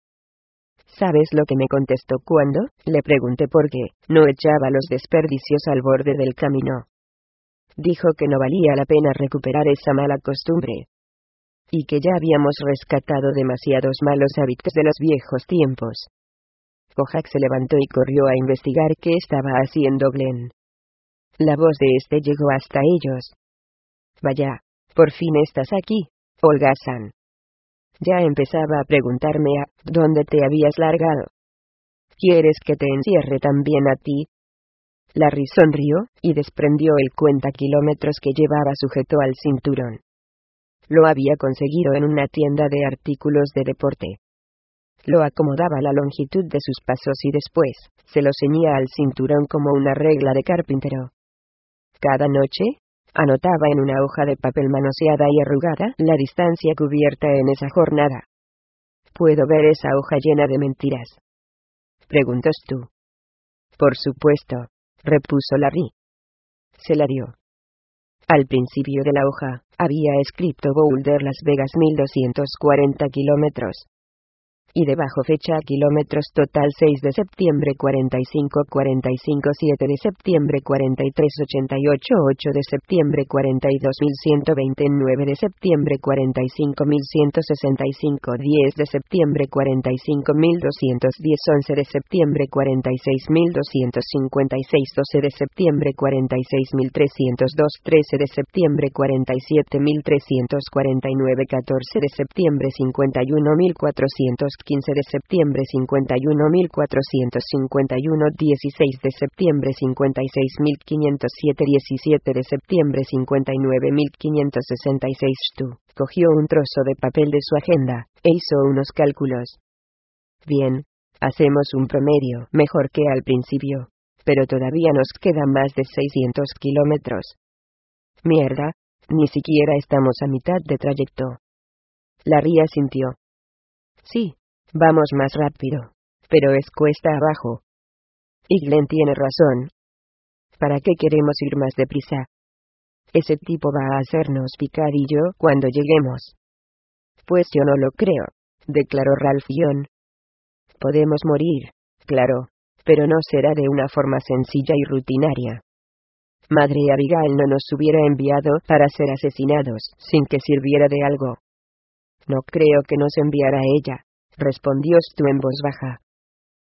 ¿Sabes lo que me contestó cuando le pregunté por qué no echaba los desperdicios al borde del camino? Dijo que no valía la pena recuperar esa mala costumbre, y que ya habíamos rescatado demasiados malos hábitos de los viejos tiempos. Kojak se levantó y corrió a investigar qué estaba haciendo Glenn. La voz de este llegó hasta ellos. Vaya, por fin estás aquí, holgazán. Ya empezaba a preguntarme a dónde te habías largado. ¿Quieres que te encierre también a ti? Larry sonrió, y desprendió el cuentakilómetros que llevaba sujeto al cinturón. Lo había conseguido en una tienda de artículos de deporte. Lo acomodaba a la longitud de sus pasos y después se lo ceñía al cinturón como una regla de carpintero. Cada noche, anotaba en una hoja de papel manoseada y arrugada la distancia cubierta en esa jornada. ¿Puedo ver esa hoja llena de mentiras?, preguntó Stu. Por supuesto, repuso Larry. Se la dio. Al principio de la hoja, había escrito Boulder Las Vegas mil doscientos cuarenta kilómetros. Y debajo fecha kilómetros total seis de septiembre cuarenta y cinco cuarenta y cinco siete de septiembre cuarenta y tres ochenta y ocho ocho de septiembre cuarenta y dos mil ciento veinte nueve de septiembre cuarenta y cinco mil ciento sesenta y cinco diez de septiembre cuarenta y cinco mil doscientos diez once de septiembre cuarenta y seis mil doscientos cincuenta y seis doce de septiembre cuarenta y seis mil trescientos dos trece de septiembre cuarenta y siete mil trescientos cuarenta y nueve catorce de septiembre cincuenta y uno mil cuatrocientos quince de septiembre cincuenta y uno mil cuatrocientos cincuenta y uno dieciséis de septiembre cincuenta y seis mil quinientos siete diecisiete de septiembre cincuenta y nueve mil quinientos sesenta y seis. Stu cogió un trozo de papel de su agenda e hizo unos cálculos. Bien, hacemos un promedio mejor que al principio, pero todavía nos quedan más de seiscientos kilómetros. Mierda, ni siquiera estamos a mitad de trayecto. Larry asintió. Sí. Vamos más rápido, pero es cuesta abajo. Y Glenn tiene razón. ¿Para qué queremos ir más deprisa? Ese tipo va a hacernos picadillo cuando lleguemos. Pues yo no lo creo, declaró Ralph Young. Podemos morir, claro, pero no será de una forma sencilla y rutinaria. Madre Abigail no nos hubiera enviado para ser asesinados sin que sirviera de algo. No creo que nos enviara ella, respondió Stu en voz baja.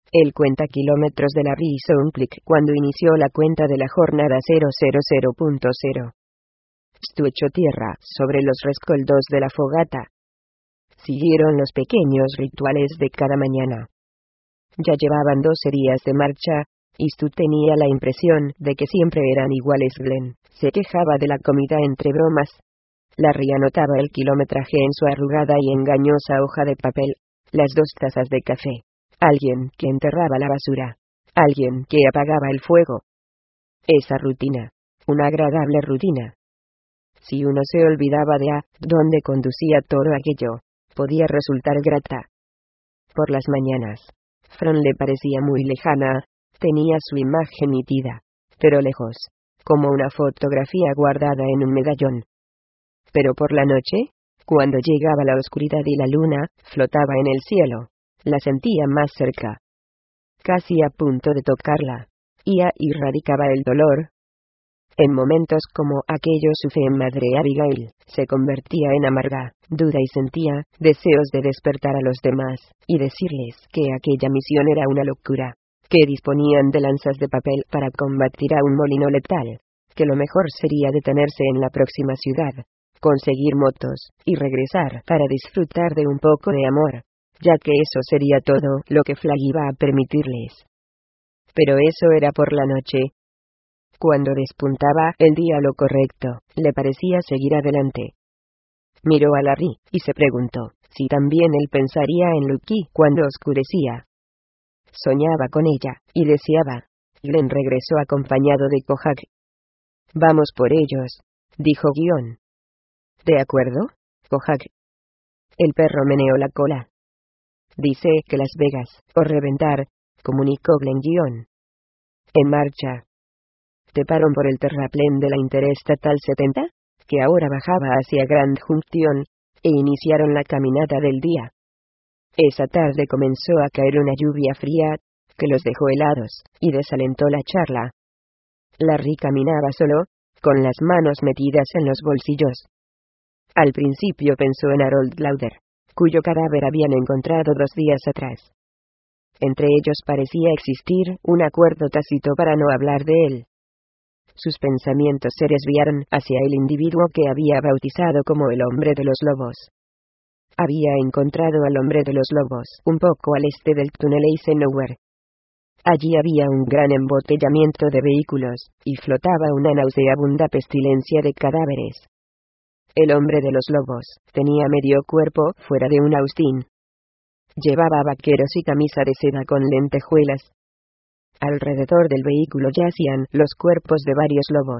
El cuenta kilómetros de Larry hizo un clic cuando inició la cuenta de la jornada cero cero cero punto cero. Stu echó tierra sobre los rescoldos de la fogata. Siguieron los pequeños rituales de cada mañana. Ya llevaban dos días de marcha, y Stu tenía la impresión de que siempre eran iguales. Glenn se quejaba de la comida entre bromas. Larry anotaba el kilometraje en su arrugada y engañosa hoja de papel, las dos tazas de café, alguien que enterraba la basura, alguien que apagaba el fuego. Esa rutina, una agradable rutina. Si uno se olvidaba de a dónde conducía todo aquello, podía resultar grata. Por las mañanas, Fran le parecía muy lejana, tenía su imagen nítida, pero lejos, como una fotografía guardada en un medallón. Pero por la noche, cuando llegaba la oscuridad y la luna flotaba en el cielo, la sentía más cerca. Casi a punto de tocarla, y ahí radicaba el dolor. En momentos como aquellos su fe en Madre Abigail se convertía en amarga duda y sentía deseos de despertar a los demás y decirles que aquella misión era una locura, que disponían de lanzas de papel para combatir a un molino letal, que lo mejor sería detenerse en la próxima ciudad, conseguir motos y regresar para disfrutar de un poco de amor, ya que eso sería todo lo que Flagg iba a permitirles. Pero eso era por la noche. Cuando despuntaba el día lo correcto, le parecía seguir adelante. Miró a Larry, y se preguntó si también él pensaría en Lucky cuando oscurecía. Soñaba con ella, y deseaba. Glenn regresó acompañado de Kojak. Vamos por ellos, dijo Guion. ¿De acuerdo, Kojak? El perro meneó la cola. Dice que Las Vegas, o reventar, comunicó Glenn Guion. En marcha. Treparon por el terraplén de la Interestatal setenta, que ahora bajaba hacia Grand Junction, e iniciaron la caminata del día. Esa tarde comenzó a caer una lluvia fría, que los dejó helados, y desalentó la charla. Larry caminaba solo, con las manos metidas en los bolsillos. Al principio pensó en Harold Lauder, cuyo cadáver habían encontrado dos días atrás. Entre ellos parecía existir un acuerdo tácito para no hablar de él. Sus pensamientos se desviaron hacia el individuo que había bautizado como el hombre de los lobos. Había encontrado al hombre de los lobos un poco al este del túnel Eisenhower. Allí había un gran embotellamiento de vehículos, y flotaba una nauseabunda pestilencia de cadáveres. El hombre de los lobos tenía medio cuerpo fuera de un Austin. Llevaba vaqueros y camisa de seda con lentejuelas. Alrededor del vehículo yacían los cuerpos de varios lobos.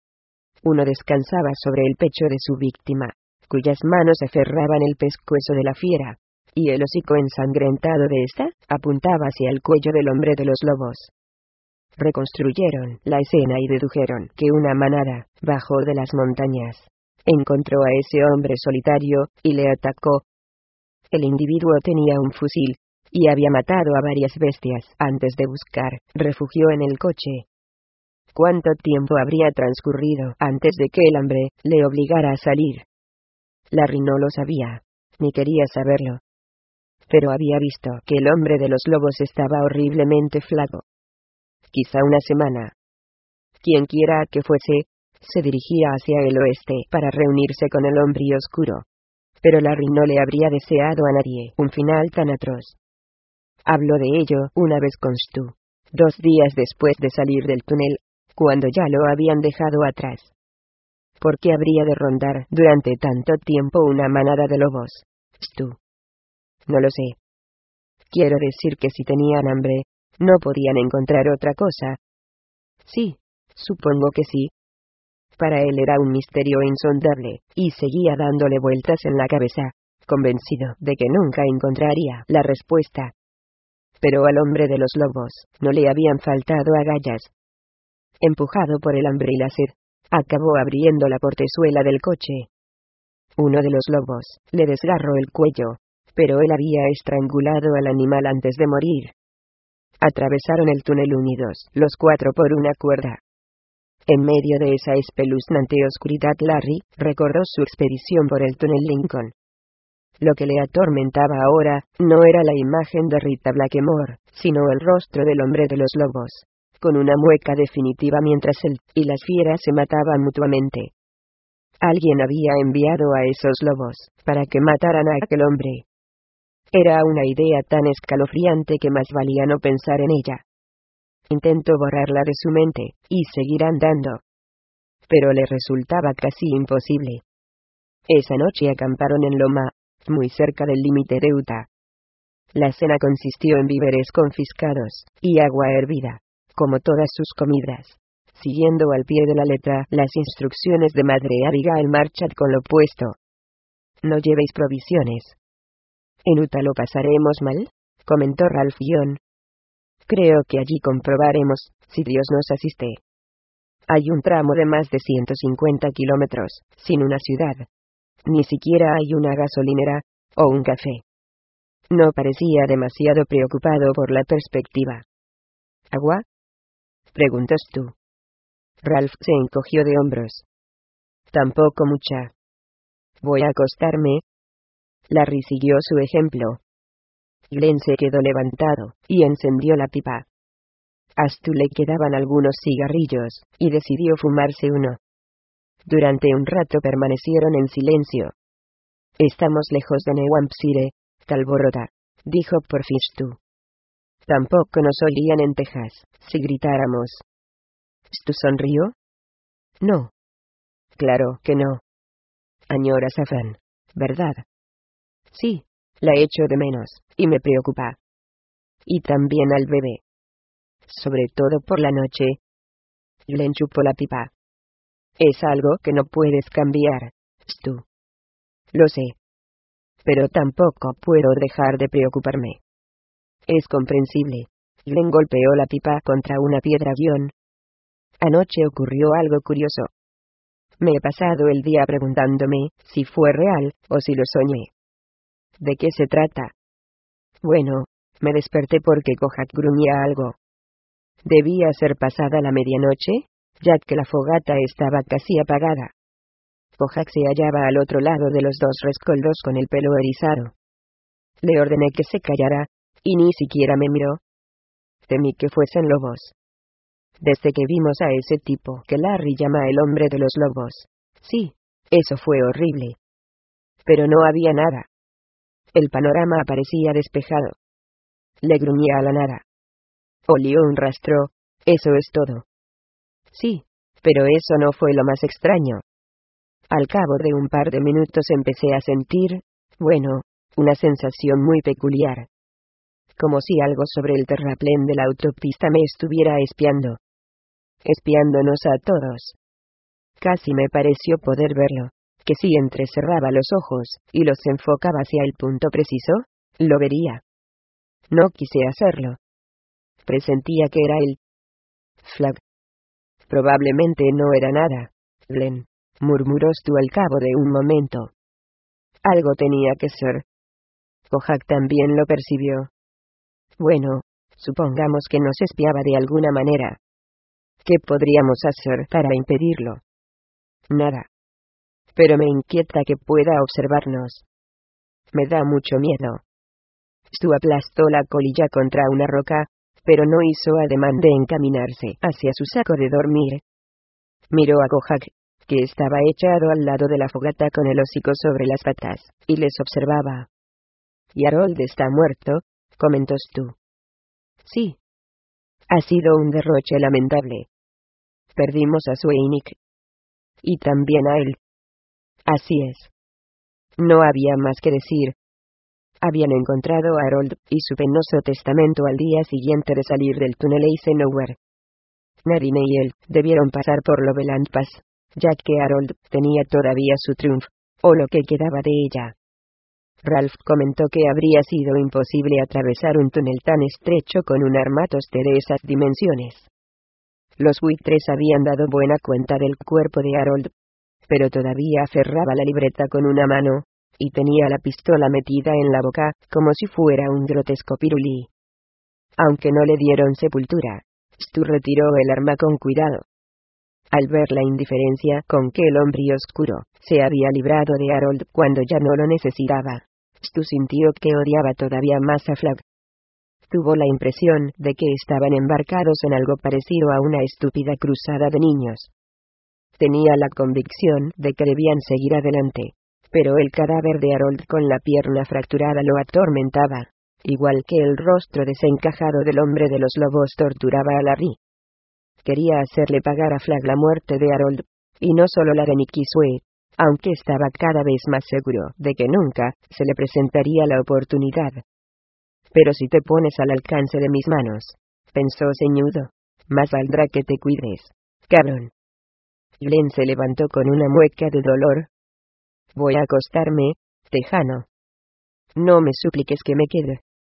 Uno descansaba sobre el pecho de su víctima, cuyas manos aferraban el pescuezo de la fiera, y el hocico ensangrentado de ésta apuntaba hacia el cuello del hombre de los lobos. Reconstruyeron la escena y dedujeron que una manada bajó de las montañas, encontró a ese hombre solitario y le atacó. El individuo tenía un fusil, y había matado a varias bestias antes de buscar refugio en el coche. ¿Cuánto tiempo habría transcurrido antes de que el hambre le obligara a salir? Larry no lo sabía, ni quería saberlo. Pero había visto que el hombre de los lobos estaba horriblemente flaco. Quizá una semana. Quienquiera que fuese, se dirigía hacia el oeste para reunirse con el hombre oscuro. Pero Larry no le habría deseado a nadie un final tan atroz. Habló de ello una vez con Stu, dos días después de salir del túnel, cuando ya lo habían dejado atrás. ¿Por qué habría de rondar durante tanto tiempo una manada de lobos, Stu? No lo sé. Quiero decir que si tenían hambre, no podían encontrar otra cosa. Sí, supongo que sí. Para él era un misterio insondable, y seguía dándole vueltas en la cabeza, convencido de que nunca encontraría la respuesta. Pero al hombre de los lobos no le habían faltado agallas. Empujado por el hambre y la sed, acabó abriendo la portezuela del coche. Uno de los lobos le desgarró el cuello, pero él había estrangulado al animal antes de morir. Atravesaron el túnel unidos, los cuatro por una cuerda. En medio de esa espeluznante oscuridad, Larry recordó su expedición por el túnel Lincoln. Lo que le atormentaba ahora, no era la imagen de Rita Blackmore, sino el rostro del hombre de los lobos, con una mueca definitiva mientras él y las fieras se mataban mutuamente. Alguien había enviado a esos lobos, para que mataran a aquel hombre. Era una idea tan escalofriante que más valía no pensar en ella. Intentó borrarla de su mente, y seguir andando. Pero le resultaba casi imposible. Esa noche acamparon en Loma, muy cerca del límite de Utah. La cena consistió en víveres confiscados, y agua hervida, como todas sus comidas, siguiendo al pie de la letra las instrucciones de Madre Abigail Marchand con lo opuesto. No llevéis provisiones. ¿En Utah lo pasaremos mal?, comentó Ralph Young. Creo que allí comprobaremos, si Dios nos asiste. Hay un tramo de más de ciento cincuenta kilómetros, sin una ciudad. Ni siquiera hay una gasolinera, o un café. No parecía demasiado preocupado por la perspectiva. ¿Agua?, preguntó Stu. Ralph se encogió de hombros. Tampoco mucha. Voy a acostarme. Larry siguió su ejemplo. Glenn se quedó levantado, y encendió la pipa. A Stu le quedaban algunos cigarrillos, y decidió fumarse uno. Durante un rato permanecieron en silencio. Estamos lejos de New Hampshire, Calborota, dijo por fin Stu. Tampoco nos oirían en Texas, si gritáramos. ¿Stu sonrió? No. Claro que no. Añoras a Fran, ¿verdad? Sí, la echo de menos, y me preocupa. Y también al bebé. Sobre todo por la noche. Glenn chupó la pipa. Es algo que no puedes cambiar, Stu. Lo sé. Pero tampoco puedo dejar de preocuparme. Es comprensible. Glenn golpeó la pipa contra una piedra guión. Anoche ocurrió algo curioso. Me he pasado el día preguntándome si fue real, o si lo soñé. ¿De qué se trata? Bueno, me desperté porque Kojak gruñía algo. Debía ser pasada la medianoche, ya que la fogata estaba casi apagada. Kojak se hallaba al otro lado de los dos rescoldos con el pelo erizado. Le ordené que se callara, y ni siquiera me miró. Temí que fuesen lobos. Desde que vimos a ese tipo que Larry llama el hombre de los lobos. Sí, eso fue horrible. Pero no había nada. El panorama parecía despejado. Le gruñía a la nada. Olió un rastro, eso es todo. Sí, pero eso no fue lo más extraño. Al cabo de un par de minutos empecé a sentir, bueno, una sensación muy peculiar. Como si algo sobre el terraplén de la autopista me estuviera espiando. Espiándonos a todos. Casi me pareció poder verlo, que si entrecerraba los ojos, y los enfocaba hacia el punto preciso, lo vería. No quise hacerlo. Presentía que era el Flag. Probablemente no era nada, Glenn, murmuró Stu al cabo de un momento. Algo tenía que ser. Kojak también lo percibió. Bueno, supongamos que nos espiaba de alguna manera. ¿Qué podríamos hacer para impedirlo? Nada. Pero me inquieta que pueda observarnos. Me da mucho miedo. Stu aplastó la colilla contra una roca, pero no hizo ademán de encaminarse hacia su saco de dormir. Miró a Kojak, que estaba echado al lado de la fogata con el hocico sobre las patas, y les observaba. «¿Y Harold está muerto?», comentó Stu. «Sí. Ha sido un derroche lamentable. Perdimos a Sweeney. Y también a él. Así es». No había más que decir. Habían encontrado a Harold, y su penoso testamento al día siguiente de salir del túnel Eisenhower. Nadine y él debieron pasar por Loveland Pass, ya que Harold tenía todavía su Triumph, o lo que quedaba de ella. Ralph comentó que habría sido imposible atravesar un túnel tan estrecho con un armatoste de esas dimensiones. Los buitres habían dado buena cuenta del cuerpo de Harold, pero todavía aferraba la libreta con una mano, y tenía la pistola metida en la boca, como si fuera un grotesco pirulí. Aunque no le dieron sepultura, Stu retiró el arma con cuidado. Al ver la indiferencia con que el hombre oscuro se había librado de Harold cuando ya no lo necesitaba, Stu sintió que odiaba todavía más a Flagg. Tuvo la impresión de que estaban embarcados en algo parecido a una estúpida cruzada de niños. Tenía la convicción de que debían seguir adelante, pero el cadáver de Harold con la pierna fracturada lo atormentaba, igual que el rostro desencajado del hombre de los lobos torturaba a Larry. Quería hacerle pagar a Flagg la muerte de Harold, y no solo la de Nicky Sweet, aunque estaba cada vez más seguro de que nunca se le presentaría la oportunidad. Pero si te pones al alcance de mis manos, pensó ceñudo, más valdrá que te cuides, cabrón. Glenn se levantó con una mueca de dolor. Voy a acostarme, tejano. No me supliques que me quede.